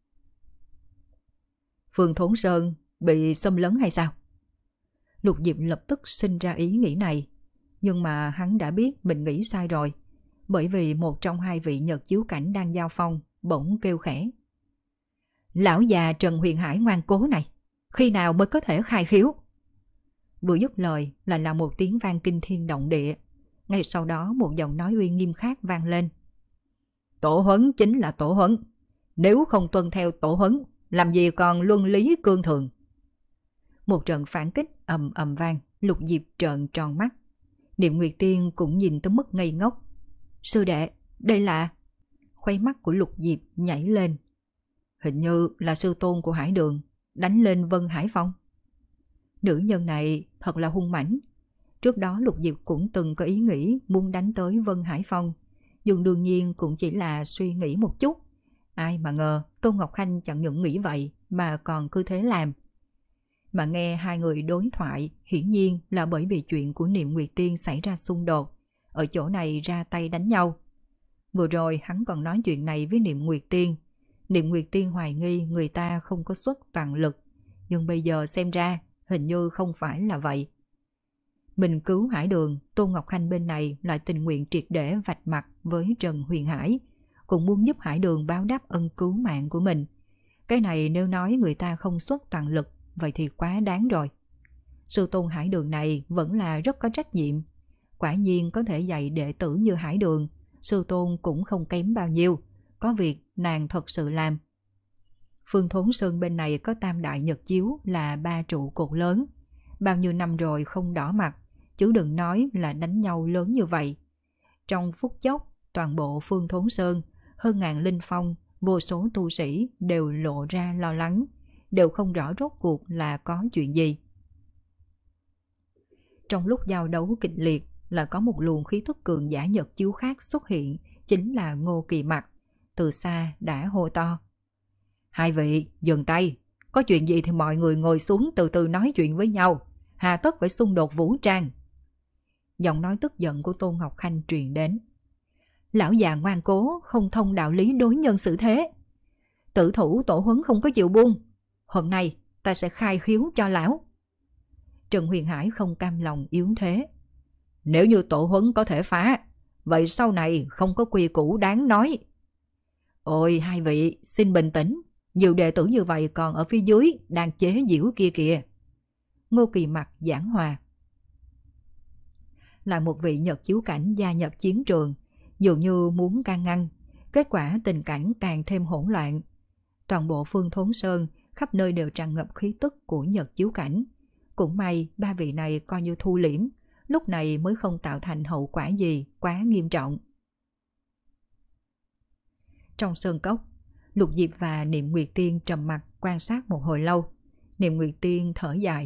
Phương Thốn Sơn bị xâm lấn hay sao? Lục Diệp lập tức sinh ra ý nghĩ này, nhưng mà hắn đã biết mình nghĩ sai rồi, bởi vì một trong hai vị nhật chiếu cảnh đang giao phong bỗng kêu khẽ. Lão già Trần Huyền Hải ngoan cố này, khi nào mới có thể khai khiếu? Vừa dứt lời là là một tiếng vang kinh thiên động địa. Ngay sau đó một giọng nói uy nghiêm khác vang lên. Tổ huấn chính là tổ huấn, nếu không tuân theo tổ huấn, làm gì còn luân lý cương thường. Một trận phản kích ầm ầm vang, Lục Diệp trợn tròn mắt. Niệm Nguyệt Tiên cũng nhìn tới mức ngây ngốc. Sư đệ, đây là... Khuấy mắt của Lục Diệp nhảy lên. Hình như là sư tôn của Hải Đường đánh lên Vân Hải Phong. Nữ nhân này thật là hung mãnh. Trước đó Lục Diệp cũng từng có ý nghĩ muốn đánh tới Vân Hải Phong, nhưng đương nhiên cũng chỉ là suy nghĩ một chút. Ai mà ngờ Tôn Ngọc Khanh chẳng những nghĩ vậy mà còn cứ thế làm. Mà nghe hai người đối thoại, hiển nhiên là bởi vì chuyện của Niệm Nguyệt Tiên xảy ra xung đột, ở chỗ này ra tay đánh nhau. Vừa rồi hắn còn nói chuyện này với Niệm Nguyệt Tiên. Niệm Nguyệt Tiên hoài nghi người ta không có xuất toàn lực, nhưng bây giờ xem ra hình như không phải là vậy. Mình cứu Hải Đường, Tôn Ngọc Khanh bên này lại tình nguyện triệt để vạch mặt với Trần Huyền Hải, cũng muốn giúp Hải Đường báo đáp ân cứu mạng của mình. Cái này nếu nói người ta không xuất toàn lực, vậy thì quá đáng rồi. Sư tôn Hải Đường này vẫn là rất có trách nhiệm. Quả nhiên có thể dạy đệ tử như Hải Đường, sư tôn cũng không kém bao nhiêu, có việc nàng thật sự làm. Phương Thốn Sơn bên này có tam đại nhật chiếu là ba trụ cột lớn. Bao nhiêu năm rồi không đỏ mặt, chứ đừng nói là đánh nhau lớn như vậy. Trong phút chốc, toàn bộ Phương Thốn Sơn, hơn ngàn linh phong, vô số tu sĩ đều lộ ra lo lắng, đều không rõ rốt cuộc là có chuyện gì. Trong lúc giao đấu kịch liệt là có một luồng khí thức cường giả nhật chiếu khác xuất hiện, chính là Ngô Kỳ Mặc, từ xa đã hô to. Hai vị, dừng tay, Có chuyện gì thì mọi người ngồi xuống từ từ nói chuyện với nhau, hà tất phải xung đột vũ trang. Giọng nói tức giận của Tô Ngọc Khanh truyền đến. Lão già ngoan cố, không thông đạo lý đối nhân xử thế. Tử thủ tổ huấn không có chịu buông. Hôm nay ta sẽ khai khiếu cho lão. Trần Huyền Hải không cam lòng yếu thế. Nếu như tổ huấn có thể phá, vậy sau này không có quy củ đáng nói. Ôi hai vị, xin bình tĩnh. Nhiều đệ tử như vậy còn ở phía dưới đang chế giễu kia kìa. Ngô Kỳ Mặc giảng hòa. Lại một vị Nhật chiếu cảnh gia nhập chiến trường, dường như muốn can ngăn. Kết quả tình cảnh càng thêm hỗn loạn. Toàn bộ Phương Thốn Sơn khắp nơi đều tràn ngập khí tức của Nhật chiếu cảnh. Cũng may ba vị này coi như thu liễm, lúc này mới không tạo thành hậu quả gì quá nghiêm trọng. Trong sơn cốc, Lục Diệp và Niệm Nguyệt Tiên trầm mặc quan sát một hồi lâu. Niệm Nguyệt Tiên thở dài.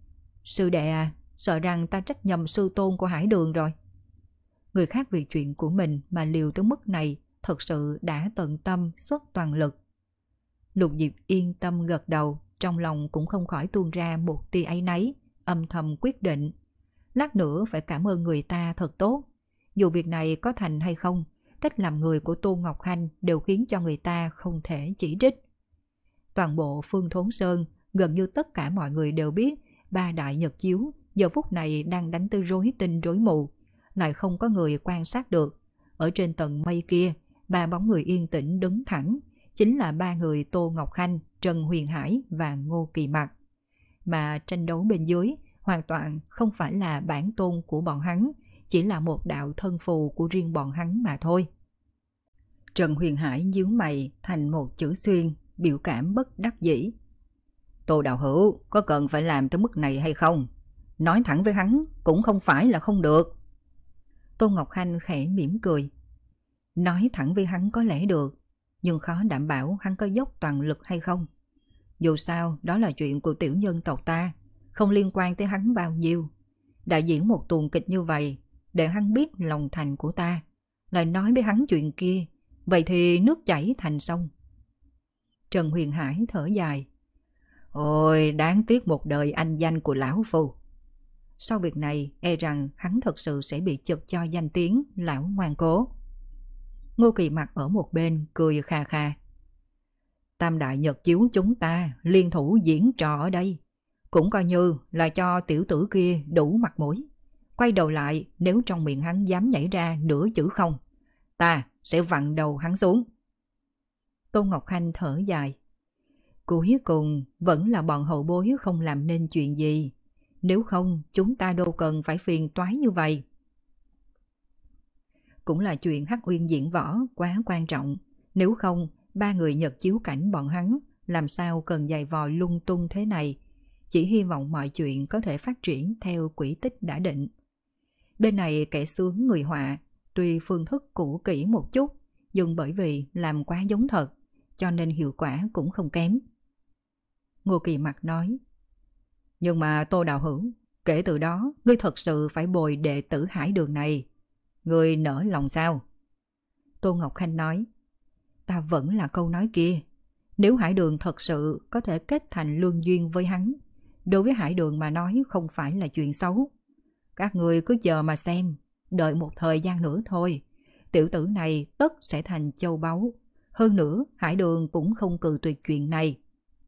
Sư đệ à, sợ rằng ta trách nhầm sư tôn của Hải Đường rồi. Người khác vì chuyện của mình mà liều tới mức này thật sự đã tận tâm xuất toàn lực. Lục Diệp yên tâm gật đầu, trong lòng cũng không khỏi tuôn ra một tia áy náy, âm thầm quyết định. Lát nữa phải cảm ơn người ta thật tốt. Dù việc này có thành hay không, cách làm người của Tô Ngọc Khanh đều khiến cho người ta không thể chỉ trích. Toàn bộ Phương Thốn Sơn, gần như tất cả mọi người đều biết ba đại Nhật chiếu giờ phút này đang đánh tới rối tinh rối mù, lại không có người quan sát được. Ở trên tầng mây kia, ba bóng người yên tĩnh đứng thẳng, chính là ba người Tô Ngọc Khanh, Trần Huyền Hải và Ngô Kỳ Mặc. Mà tranh đấu bên dưới hoàn toàn không phải là bản tôn của bọn hắn, chỉ là một đạo thân phù của riêng bọn hắn mà thôi. Trần Huyền Hải nhíu mày thành một chữ xuyên, biểu cảm bất đắc dĩ. Tô đạo hữu, có cần phải làm tới mức này hay không? Nói thẳng với hắn cũng không phải là không được. Tô Ngọc Khanh khẽ mỉm cười. Nói thẳng với hắn có lẽ được, nhưng khó đảm bảo hắn có dốc toàn lực hay không. Dù sao, đó là chuyện của tiểu nhân tộc ta, không liên quan tới hắn bao nhiêu. Đại diễn một tuồng kịch như vậy, để hắn biết lòng thành của ta, lại nói với hắn chuyện kia, vậy thì nước chảy thành sông. Trần Huyền Hải thở dài. Ôi, đáng tiếc một đời anh danh của lão phu. Sau việc này, e rằng hắn thật sự sẽ bị chụp cho danh tiếng lão ngoan cố. Ngô Kỳ Mặc ở một bên, cười kha kha. Tam đại Nhật chiếu chúng ta liên thủ diễn trò ở đây, cũng coi như là cho tiểu tử kia đủ mặt mũi. Quay đầu lại, nếu trong miệng hắn dám nhảy ra nửa chữ không, ta sẽ vặn đầu hắn xuống. Tô Ngọc Khanh thở dài. Cuối cùng vẫn là bọn hậu bối không làm nên chuyện gì. Nếu không, chúng ta đâu cần phải phiền toái như vậy. Cũng là chuyện Hắc Uyên diễn võ quá quan trọng. Nếu không, ba người Nhật chiếu cảnh bọn hắn làm sao cần giày vò lung tung thế này. Chỉ hy vọng mọi chuyện có thể phát triển theo quỹ tích đã định. Bên này kẻ sướng người họa, tuy phương thức cũ kỹ một chút, nhưng bởi vì làm quá giống thật, cho nên hiệu quả cũng không kém. Ngô Kỳ Mặc nói. Nhưng mà Tô đạo hữu, kể từ đó ngươi thật sự phải bồi đệ tử Hải Đường này. Ngươi nỡ lòng sao? Tô Ngọc Khanh nói. Ta vẫn là câu nói kia. Nếu Hải Đường thật sự có thể kết thành lương duyên với hắn, đối với Hải Đường mà nói không phải là chuyện xấu. Các ngươi cứ chờ mà xem, đợi một thời gian nữa thôi. Tiểu tử này tất sẽ thành châu báu. Hơn nữa, Hải Đường cũng không cự tuyệt chuyện này.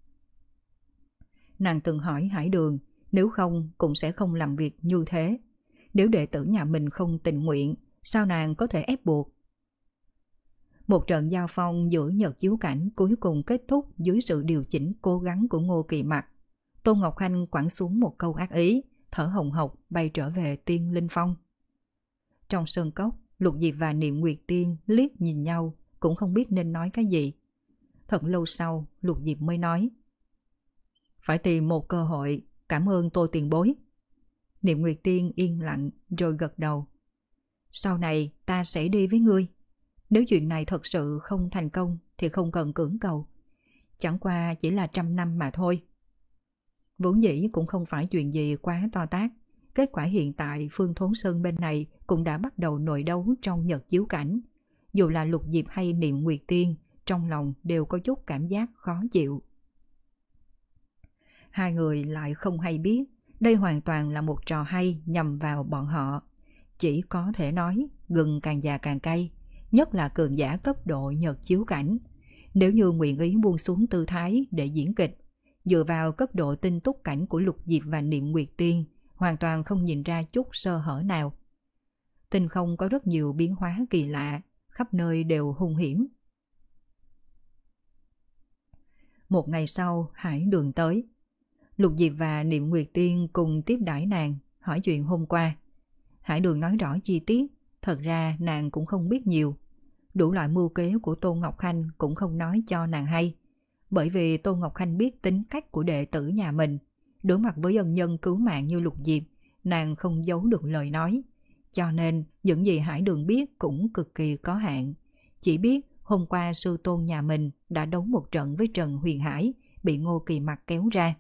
Nàng từng hỏi Hải Đường, nếu không cũng sẽ không làm việc như thế. Nếu đệ tử nhà mình không tình nguyện, sao nàng có thể ép buộc? Một trận giao phong giữa Nhật chiếu cảnh cuối cùng kết thúc dưới sự điều chỉnh cố gắng của Ngô Kỳ Mặc. Tô Ngọc Khanh quẳng xuống một câu ác ý, thở hồng hộc bay trở về Tiên Linh Phong. Trong sơn cốc, Lục Diệp và Niệm Nguyệt Tiên liếc nhìn nhau, cũng không biết nên nói cái gì. Thật lâu sau, Lục Diệp mới nói. Phải tìm một cơ hội, cảm ơn Tô tiền bối. Niệm Nguyệt Tiên yên lặng rồi gật đầu. Sau này ta sẽ đi với ngươi. Nếu chuyện này thật sự không thành công thì không cần cưỡng cầu. Chẳng qua chỉ là trăm năm mà thôi. Vốn dĩ cũng không phải chuyện gì quá to tát. Kết quả hiện tại Phương Thốn Sơn bên này cũng đã bắt đầu nội đấu trong Nhật chiếu cảnh. Dù là Lục Diệp hay Niệm Nguyệt Tiên, trong lòng đều có chút cảm giác khó chịu. Hai người lại không hay biết, đây hoàn toàn là một trò hay nhằm vào bọn họ. Chỉ có thể nói, gừng càng già càng cay, nhất là cường giả cấp độ nhật chiếu cảnh. Nếu như nguyện ý buông xuống tư thái để diễn kịch, dựa vào cấp độ tinh túc cảnh của Lục Diệp và Niệm Nguyệt Tiên, hoàn toàn không nhìn ra chút sơ hở nào. Tinh không có rất nhiều biến hóa kỳ lạ, khắp nơi đều hung hiểm. Một ngày sau, Hải Đường tới. Lục Diệp và Niệm Nguyệt Tiên cùng tiếp đãi nàng, hỏi chuyện hôm qua. Hải Đường nói rõ chi tiết, thật ra nàng cũng không biết nhiều. Đủ loại mưu kế của Tôn Ngọc Khanh cũng không nói cho nàng hay. Bởi vì Tôn Ngọc Khanh biết tính cách của đệ tử nhà mình. Đối mặt với ân nhân cứu mạng như Lục Diệp, nàng không giấu được lời nói. Cho nên những gì Hải Đường biết cũng cực kỳ có hạn. Chỉ biết hôm qua sư tôn nhà mình đã đấu một trận với Trần Huyền Hải, bị Ngô Kỳ Mặc kéo ra.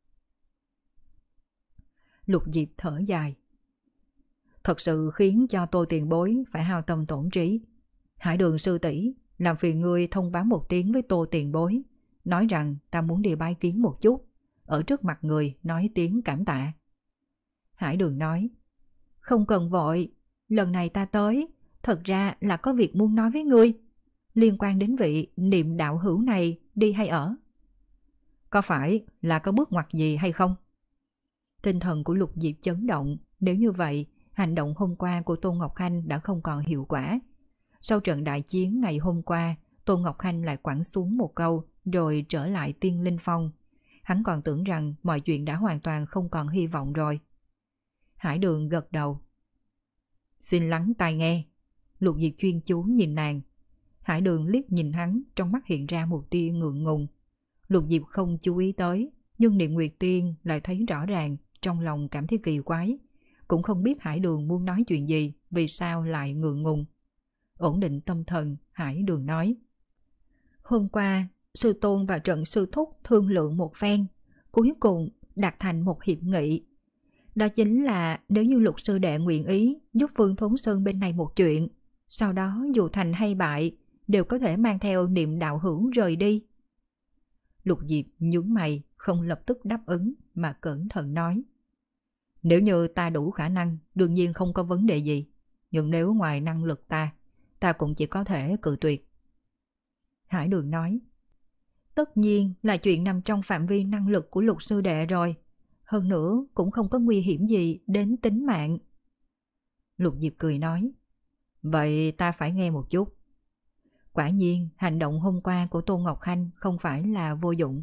Lục Diệp thở dài. Thật sự khiến cho Tô tiền bối phải hao tâm tổn trí. Hải Đường sư tỷ, làm phiền ngươi thông báo một tiếng với Tô tiền bối, nói rằng ta muốn đi bái kiến một chút, ở trước mặt người nói tiếng cảm tạ. Hải Đường nói, không cần vội, lần này ta tới, thật ra là có việc muốn nói với ngươi, liên quan đến vị Niệm đạo hữu này đi hay ở. Có phải là có bước ngoặt gì hay không? Tinh thần của Lục Diệp chấn động, nếu như vậy, hành động hôm qua của Tôn Ngọc Khanh đã không còn hiệu quả. Sau trận đại chiến ngày hôm qua, Tôn Ngọc Khanh lại quẳng xuống một câu rồi trở lại Tiên Linh Phong. Hắn còn tưởng rằng mọi chuyện đã hoàn toàn không còn hy vọng rồi. Hải Đường gật đầu. Xin lắng tai nghe. Lục Diệp chuyên chú nhìn nàng. Hải Đường liếc nhìn hắn, trong mắt hiện ra một tia ngượng ngùng. Lục Diệp không chú ý tới, nhưng Niệm Nguyệt Tiên lại thấy rõ ràng, trong lòng cảm thấy kỳ quái. Cũng không biết Hải Đường muốn nói chuyện gì, vì sao lại ngượng ngùng. Ổn định tâm thần, Hải Đường nói. Hôm qua, sư tôn và Trận sư thúc thương lượng một phen, cuối cùng đạt thành một hiệp nghị. Đó chính là nếu như Lục sư đệ nguyện ý giúp Phương Thốn Sơn bên này một chuyện, sau đó dù thành hay bại, đều có thể mang theo Niệm đạo hữu rời đi. Lục Diệp nhướng mày, không lập tức đáp ứng mà cẩn thận nói. Nếu như ta đủ khả năng, đương nhiên không có vấn đề gì. Nhưng nếu ngoài năng lực ta, ta cũng chỉ có thể cự tuyệt. Hải Đường nói. Tất nhiên là chuyện nằm trong phạm vi năng lực của Lục sư đệ rồi. Hơn nữa cũng không có nguy hiểm gì đến tính mạng. Lục Diệp cười nói. Vậy ta phải nghe một chút. Quả nhiên hành động hôm qua của Tôn Ngọc Khanh không phải là vô dụng.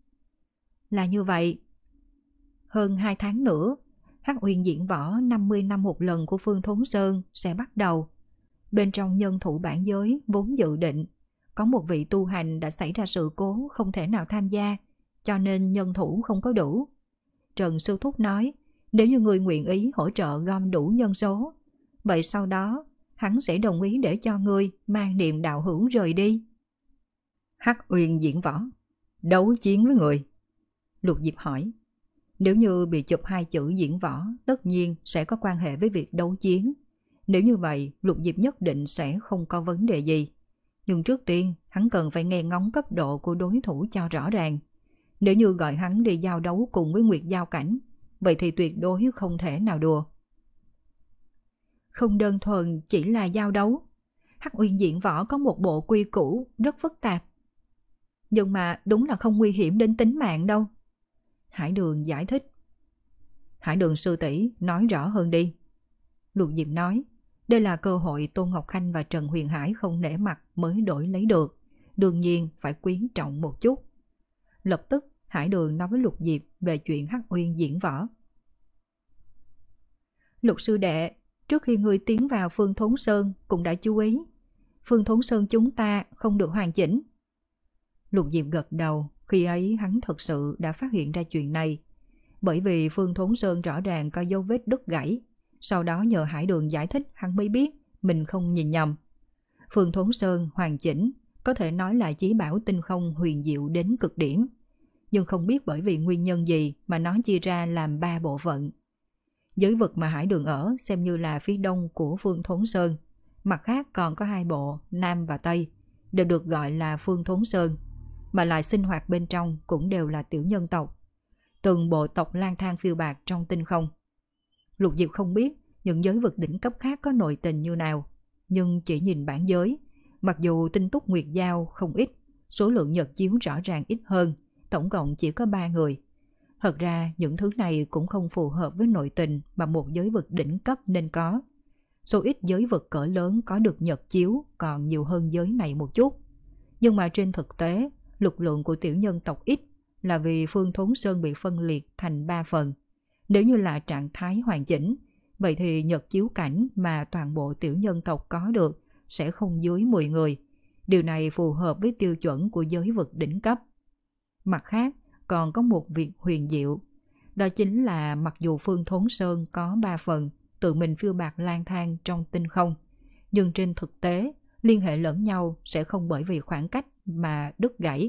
Là như vậy. Hơn hai tháng nữa, Hắc Uyên diễn võ năm mươi năm một lần của Phương Thốn Sơn sẽ bắt đầu. Bên trong nhân thủ bản giới vốn dự định, có một vị tu hành đã xảy ra sự cố không thể nào tham gia, cho nên nhân thủ không có đủ. Trần sư thúc nói, nếu như người nguyện ý hỗ trợ gom đủ nhân số, vậy sau đó hắn sẽ đồng ý để cho ngươi mang Niệm đạo hữu rời đi. Hắc Uyên diễn võ, đấu chiến với người. Lục Diệp hỏi. Nếu như bị chụp hai chữ diễn võ, tất nhiên sẽ có quan hệ với việc đấu chiến. Nếu như vậy, Lục Diệp nhất định sẽ không có vấn đề gì. Nhưng trước tiên, hắn cần phải nghe ngóng cấp độ của đối thủ cho rõ ràng. Nếu như gọi hắn đi giao đấu cùng với Nguyệt Giao Cảnh, vậy thì tuyệt đối không thể nào đùa. Không đơn thuần chỉ là giao đấu. Hắc Uyên diễn võ có một bộ quy củ rất phức tạp. Nhưng mà đúng là không nguy hiểm đến tính mạng đâu. Hải Đường giải thích. Hải Đường sư tỷ nói rõ hơn đi. Lục Diệp nói, đây là cơ hội Tôn Ngọc Khanh và Trần Huyền Hải không nể mặt mới đổi lấy được. Đương nhiên phải quý trọng một chút. Lập tức Hải Đường nói với Lục Diệp về chuyện Hắc Uyên diễn võ. Lục sư đệ, trước khi ngươi tiến vào Phương Thốn Sơn cũng đã chú ý. Phương Thốn Sơn chúng ta không được hoàn chỉnh. Lục Diệp gật đầu, khi ấy hắn thật sự đã phát hiện ra chuyện này. Bởi vì Phương Thốn Sơn rõ ràng có dấu vết đứt gãy. Sau đó nhờ Hải Đường giải thích hắn mới biết mình không nhìn nhầm. Phương Thốn Sơn hoàn chỉnh, có thể nói là chí bảo tinh không huyền diệu đến cực điểm. Nhưng không biết bởi vì nguyên nhân gì mà nó chia ra làm ba bộ phận. Giới vực mà Hải Đường ở xem như là phía đông của Phương Thốn Sơn. Mặt khác còn có hai bộ, Nam và Tây, đều được gọi là Phương Thốn Sơn. Mà lại sinh hoạt bên trong cũng đều là tiểu nhân tộc. từng bộ tộc lang thang phiêu bạt trong tinh không. Lục Diệp không biết những giới vực đỉnh cấp khác có nội tình như nào, nhưng chỉ nhìn bản giới, mặc dù tinh túc nguyệt giao không ít, số lượng nhật chiếu rõ ràng ít hơn, tổng cộng chỉ có ba người. Thật ra những thứ này cũng không phù hợp với nội tình mà một giới vực đỉnh cấp nên có. Số ít giới vực cỡ lớn có được nhật chiếu còn nhiều hơn giới này một chút. Nhưng mà trên thực tế, lực lượng của tiểu nhân tộc ít là vì Phương Thốn Sơn bị phân liệt thành ba phần. Nếu như là trạng thái hoàn chỉnh, vậy thì nhật chiếu cảnh mà toàn bộ tiểu nhân tộc có được sẽ không dưới mười người. Điều này phù hợp với tiêu chuẩn của giới vực đỉnh cấp. Mặt khác, còn có một việc huyền diệu. Đó chính là mặc dù Phương Thốn Sơn có ba phần tự mình phiêu bạt lang thang trong tinh không, nhưng trên thực tế, liên hệ lẫn nhau sẽ không bởi vì khoảng cách mà đứt gãy.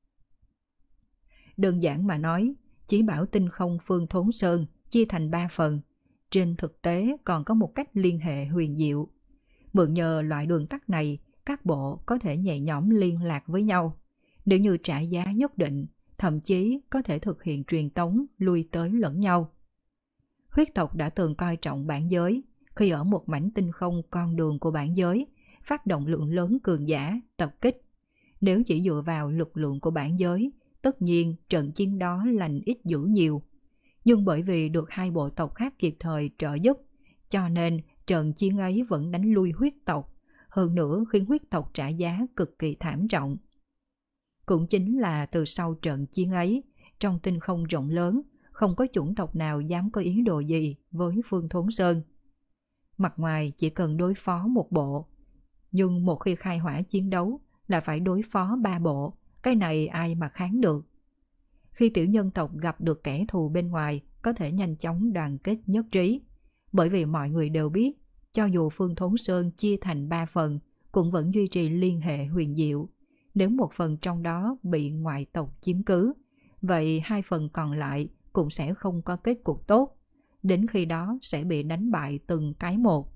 Đơn giản mà nói, chỉ bảo tinh không Phương Thốn Sơn chia thành ba phần, trên thực tế còn có một cách liên hệ huyền diệu. Mượn nhờ loại đường tắt này, các bộ có thể nhẹ nhõm liên lạc với nhau. Nếu như trả giá nhất định, thậm chí có thể thực hiện truyền tống lui tới lẫn nhau. Huyết tộc đã từng coi trọng bản giới, khi ở một mảnh tinh không con đường của bản giới, phát động lượng lớn cường giả, tập kích. Nếu chỉ dựa vào lực lượng của bản giới, tất nhiên trận chiến đó lành ít dữ nhiều. Nhưng bởi vì được hai bộ tộc khác kịp thời trợ giúp, cho nên trận chiến ấy vẫn đánh lui huyết tộc, hơn nữa khiến huyết tộc trả giá cực kỳ thảm trọng. Cũng chính là từ sau trận chiến ấy, trong tinh không rộng lớn, không có chủng tộc nào dám có ý đồ gì với Phương Thốn Sơn. Mặt ngoài chỉ cần đối phó một bộ, nhưng một khi khai hỏa chiến đấu là phải đối phó ba bộ, cái này ai mà kháng được. Khi tiểu nhân tộc gặp được kẻ thù bên ngoài, có thể nhanh chóng đoàn kết nhất trí, bởi vì mọi người đều biết, cho dù Phương Thốn Sơn chia thành ba phần, cũng vẫn duy trì liên hệ huyền diệu. Nếu một phần trong đó bị ngoại tộc chiếm cứ, vậy hai phần còn lại cũng sẽ không có kết cục tốt. Đến khi đó sẽ bị đánh bại từng cái một.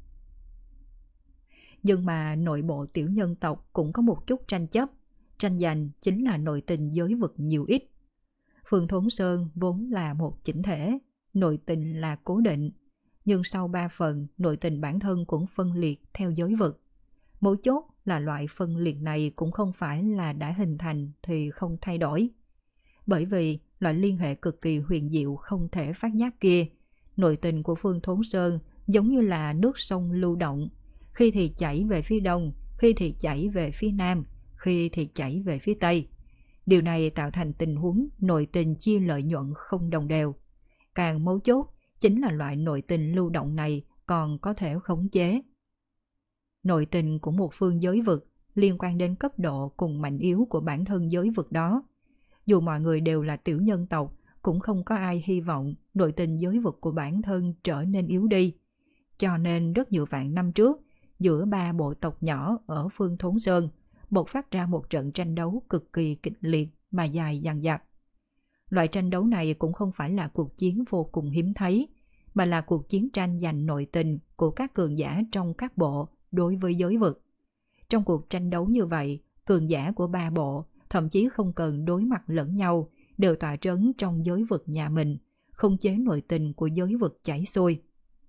Nhưng mà nội bộ tiểu nhân tộc cũng có một chút tranh chấp. Tranh giành chính là nội tình giới vực nhiều ít. Phương Thốn Sơn vốn là một chỉnh thể, nội tình là cố định. Nhưng sau ba phần, nội tình bản thân cũng phân liệt theo giới vực. Mấu chốt là loại phân liệt này cũng không phải là đã hình thành thì không thay đổi. Bởi vì loại liên hệ cực kỳ huyền diệu không thể phát giác kia, nội tình của Phương Thốn Sơn giống như là nước sông lưu động, khi thì chảy về phía đông, khi thì chảy về phía nam, khi thì chảy về phía tây. Điều này tạo thành tình huống nội tình chia lợi nhuận không đồng đều. Càng mấu chốt chính là loại nội tình lưu động này còn có thể khống chế. Nội tình của một phương giới vực liên quan đến cấp độ cùng mạnh yếu của bản thân giới vực đó. Dù mọi người đều là tiểu nhân tộc, cũng không có ai hy vọng nội tình giới vực của bản thân trở nên yếu đi. Cho nên rất nhiều vạn năm trước, giữa ba bộ tộc nhỏ ở Phương Thốn Sơn, bộc phát ra một trận tranh đấu cực kỳ kịch liệt mà dài dằng dặc. Loại tranh đấu này cũng không phải là cuộc chiến vô cùng hiếm thấy, mà là cuộc chiến tranh giành nội tình của các cường giả trong các bộ đối với giới vực. Trong cuộc tranh đấu như vậy, cường giả của ba bộ thậm chí không cần đối mặt lẫn nhau, đều tọa trấn trong giới vực nhà mình, khống chế nội tình của giới vực chảy xuôi.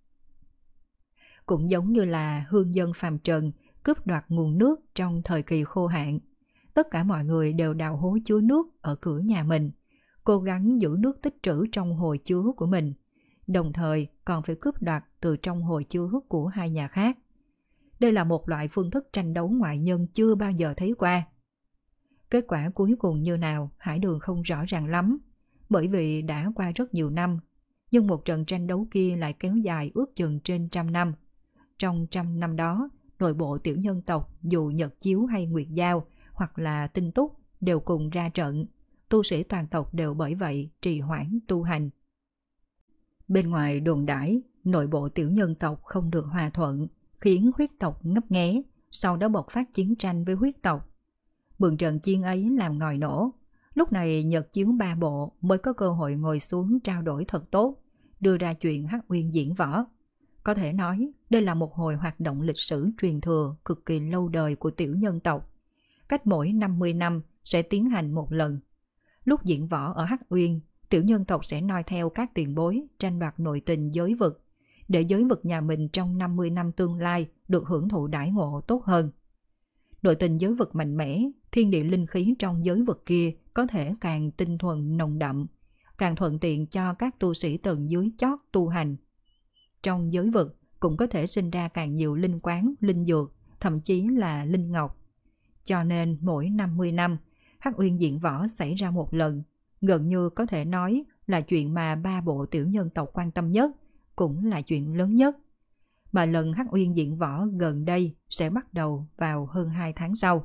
Cũng giống như là hương dân phàm trần cướp đoạt nguồn nước trong thời kỳ khô hạn. Tất cả mọi người đều đào hố chứa nước ở cửa nhà mình, cố gắng giữ nước tích trữ trong hồ chứa của mình, đồng thời còn phải cướp đoạt từ trong hồ chứa của hai nhà khác. Đây là một loại phương thức tranh đấu ngoại nhân chưa bao giờ thấy qua. Kết quả cuối cùng như nào, Hải Đường không rõ ràng lắm, bởi vì đã qua rất nhiều năm, nhưng một trận tranh đấu kia lại kéo dài ước chừng trên trăm năm. Trong trăm năm đó, nội bộ tiểu nhân tộc dù nhật chiếu hay nguyệt giao hoặc là tinh túc đều cùng ra trận, tu sĩ toàn tộc đều bởi vậy trì hoãn tu hành. Bên ngoài đồn đãi, nội bộ tiểu nhân tộc không được hòa thuận, khiến huyết tộc ngấp nghé, sau đó bộc phát chiến tranh với huyết tộc. Mượn trận chiến ấy làm ngòi nổ, lúc này nhật chiếu ba bộ mới có cơ hội ngồi xuống trao đổi thật tốt, đưa ra chuyện Hắc Uyên diễn võ. Có thể nói, đây là một hồi hoạt động lịch sử truyền thừa cực kỳ lâu đời của tiểu nhân tộc. Cách mỗi năm mươi năm sẽ tiến hành một lần. Lúc diễn võ ở Hắc Uyên, tiểu nhân tộc sẽ noi theo các tiền bối tranh đoạt nội tình giới vực, để giới vực nhà mình trong năm mươi năm tương lai được hưởng thụ đãi ngộ tốt hơn. Nội tình giới vực mạnh mẽ, thiên địa linh khí trong giới vực kia có thể càng tinh thuần nồng đậm, càng thuận tiện cho các tu sĩ tầng dưới chót tu hành. Trong giới vực cũng có thể sinh ra càng nhiều linh quán, linh dược, thậm chí là linh ngọc. Cho nên mỗi năm mươi năm, Hắc Uyên diễn võ xảy ra một lần, gần như có thể nói là chuyện mà ba bộ tiểu nhân tộc quan tâm nhất, cũng là chuyện lớn nhất. Mà lần Hắc Uyên diễn võ gần đây sẽ bắt đầu vào hơn hai tháng sau.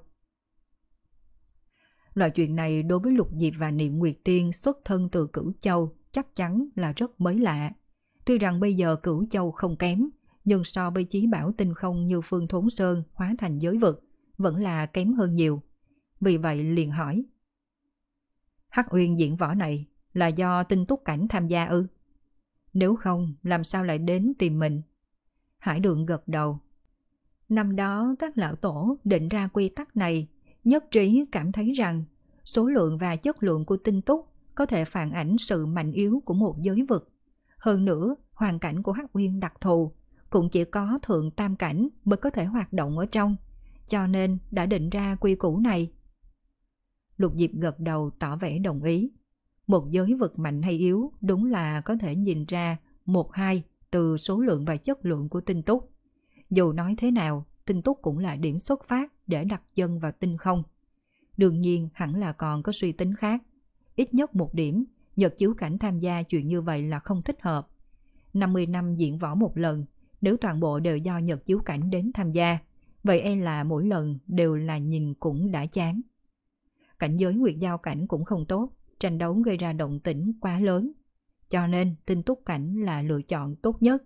Loại chuyện này đối với Lục Diệp và Niệm Nguyệt Tiên xuất thân từ Cửu Châu chắc chắn là rất mới lạ. Tuy rằng bây giờ Cửu Châu không kém, nhưng so với chí bảo tinh không như Phương Thốn Sơn hóa thành giới vực, vẫn là kém hơn nhiều. Vì vậy liền hỏi: Hắc Uyên diễn võ này là do Tinh Túc Cảnh tham gia ư? Nếu không, làm sao lại đến tìm mình? Hải Đường gật đầu. Năm đó các lão tổ định ra quy tắc này, nhất trí cảm thấy rằng số lượng và chất lượng của tinh túc có thể phản ảnh sự mạnh yếu của một giới vực. Hơn nữa, hoàn cảnh của Hắc Uyên đặc thù, cũng chỉ có thượng tam cảnh mới có thể hoạt động ở trong, cho nên đã định ra quy củ này. Lục Diệp gật đầu tỏ vẻ đồng ý. Một giới vực mạnh hay yếu đúng là có thể nhìn ra một hai từ số lượng và chất lượng của tinh túc. Dù nói thế nào, tinh túc cũng là điểm xuất phát để đặt chân vào tinh không. Đương nhiên hẳn là còn có suy tính khác. Ít nhất một điểm, Nhật Chiếu Cảnh tham gia chuyện như vậy là không thích hợp. năm mươi năm diễn võ một lần, nếu toàn bộ đều do Nhật Chiếu Cảnh đến tham gia, vậy e là mỗi lần đều là nhìn cũng đã chán. Cảnh giới Nguyệt Giao Cảnh cũng không tốt, tranh đấu gây ra động tĩnh quá lớn. Cho nên Tinh Túc Cảnh là lựa chọn tốt nhất.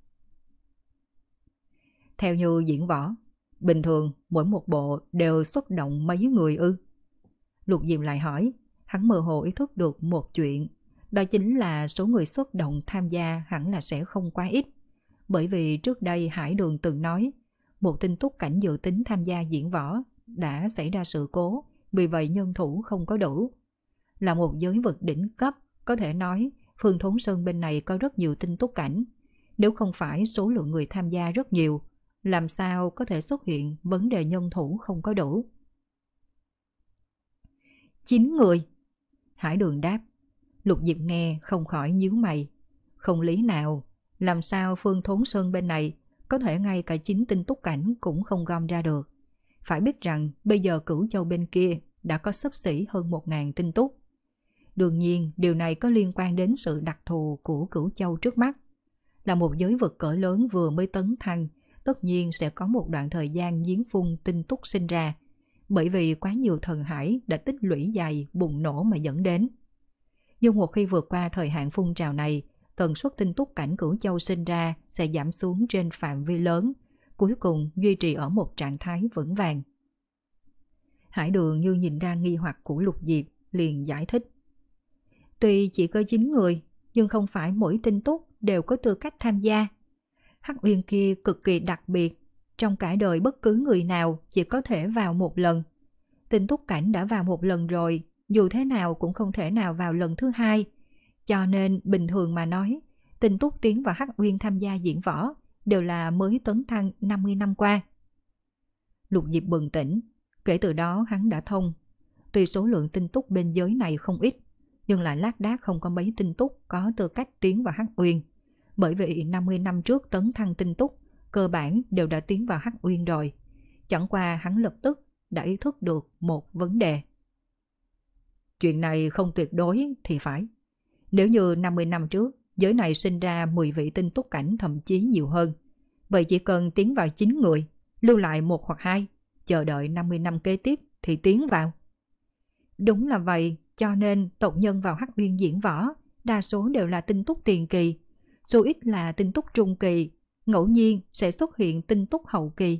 Theo như diễn võ, bình thường mỗi một bộ đều xuất động mấy người ư? Lục Diệp lại hỏi, hắn mơ hồ ý thức được một chuyện, đó chính là số người xuất động tham gia hẳn là sẽ không quá ít. Bởi vì trước đây Hải Đường từng nói, một Tinh Túc Cảnh dự tính tham gia diễn võ đã xảy ra sự cố, vì vậy nhân thủ không có đủ. Là một giới vực đỉnh cấp, có thể nói Phương Thốn Sơn bên này có rất nhiều Tinh Túc Cảnh. Nếu không phải số lượng người tham gia rất nhiều, làm sao có thể xuất hiện vấn đề nhân thủ không có đủ? Chín người. Hải Đường đáp. Lục Diệp nghe không khỏi nhíu mày. Không lý nào, làm sao Phương Thốn Sơn bên này có thể ngay cả chín Tinh Túc Cảnh cũng không gom ra được. Phải biết rằng bây giờ Cửu Châu bên kia đã có xấp xỉ hơn một ngàn tinh túc. Đương nhiên điều này có liên quan đến sự đặc thù của Cửu Châu trước mắt. Là một giới vực cỡ lớn vừa mới tấn thăng, tất nhiên sẽ có một đoạn thời gian giếng phun tinh túc sinh ra, bởi vì quá nhiều thần hải đã tích lũy dày bùng nổ mà dẫn đến. Nhưng một khi vượt qua thời hạn phun trào này, tần suất tinh túc cảnh Cửu Châu sinh ra sẽ giảm xuống trên phạm vi lớn, cuối cùng duy trì ở một trạng thái vững vàng. Hải Đường như nhìn ra nghi hoặc của Lục Diệp, liền giải thích. Tuy chỉ có chín người, nhưng không phải mỗi tinh túc đều có tư cách tham gia. Hắc Uyên kia cực kỳ đặc biệt, trong cả đời bất cứ người nào chỉ có thể vào một lần. Tinh túc cảnh đã vào một lần rồi, dù thế nào cũng không thể nào vào lần thứ hai. Cho nên bình thường mà nói, tinh túc tiến vào Hắc Uyên tham gia diễn võ đều là mới tấn thăng năm mươi năm qua. Lục Diệp bừng tỉnh, kể từ đó hắn đã thông. Tuy số lượng tinh túc bên giới này không ít, nhưng lại lác đác không có mấy tinh túc có tư cách tiến vào Hắc Uyên. Bởi vì năm mươi năm trước tấn thăng tinh túc, cơ bản đều đã tiến vào Hắc Uyên rồi. Chẳng qua hắn lập tức đã ý thức được một vấn đề. Chuyện này không tuyệt đối thì phải. Nếu như năm mươi năm trước, giới này sinh ra mười vị tinh túc cảnh thậm chí nhiều hơn. Vậy chỉ cần tiến vào chín người, lưu lại một hoặc hai, chờ đợi năm mươi năm kế tiếp thì tiến vào. Đúng là vậy, cho nên tộc nhân vào Hắc Uyên diễn võ, đa số đều là tinh túc tiền kỳ, số ít là tinh túc trung kỳ, ngẫu nhiên sẽ xuất hiện tinh túc hậu kỳ.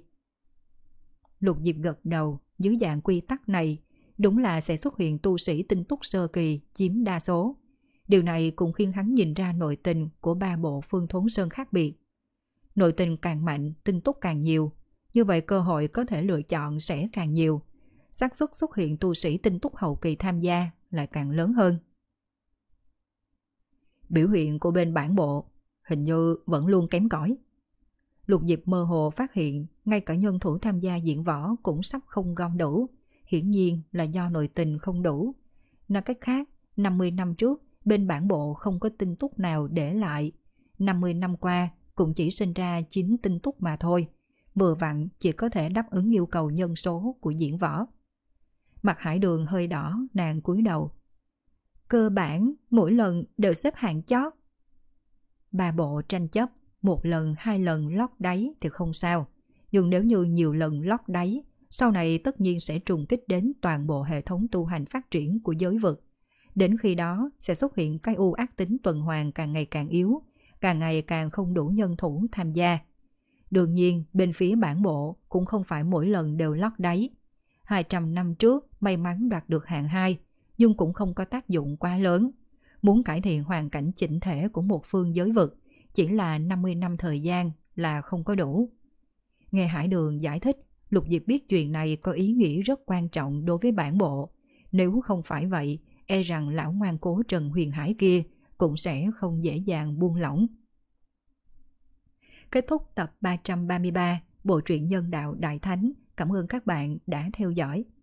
Lục Diệp gật đầu, dưới dạng quy tắc này, đúng là sẽ xuất hiện tu sĩ tinh túc sơ kỳ chiếm đa số. Điều này cũng khiến hắn nhìn ra nội tình của ba bộ Phương Thốn Sơn khác biệt. Nội tình càng mạnh, tinh túc càng nhiều, như vậy cơ hội có thể lựa chọn sẽ càng nhiều. Xác suất xuất hiện tu sĩ tinh túc hậu kỳ tham gia lại càng lớn hơn. Biểu hiện của bên bản bộ hình như vẫn luôn kém cỏi. Lục Diệp mơ hồ phát hiện ngay cả nhân thủ tham gia diễn võ cũng sắp không gom đủ, hiển nhiên là do nội tình không đủ. Nói cách khác, năm mươi năm trước bên bản bộ không có tin tức nào để lại, năm mươi năm qua cũng chỉ sinh ra chín tin tức mà thôi, vừa vặn chỉ có thể đáp ứng yêu cầu nhân số của diễn võ. Mặt Hải Đường hơi đỏ, nàng cúi đầu. Cơ bản mỗi lần đều xếp hạng chót. Ba bộ tranh chấp, một lần hai lần lót đáy thì không sao, nhưng nếu như nhiều lần lót đáy, sau này tất nhiên sẽ trùng kích đến toàn bộ hệ thống tu hành phát triển của giới vực. Đến khi đó sẽ xuất hiện cái u ác tính tuần hoàn càng ngày càng yếu, càng ngày càng không đủ nhân thủ tham gia. Đương nhiên bên phía bản bộ cũng không phải mỗi lần đều lót đáy. hai trăm năm trước may mắn đoạt được hạng hai, nhưng cũng không có tác dụng quá lớn. Muốn cải thiện hoàn cảnh chỉnh thể của một phương giới vực, chỉ là năm mươi năm thời gian là không có đủ. Nghe Hải Đường giải thích, Lục Diệp biết chuyện này có ý nghĩa rất quan trọng đối với bản bộ. Nếu không phải vậy, e rằng lão ngoan cố Trần Huyền Hải kia cũng sẽ không dễ dàng buông lỏng. Kết thúc tập ba trăm ba mươi ba, bộ truyện Nhân Đạo Đại Thánh. Cảm ơn các bạn đã theo dõi.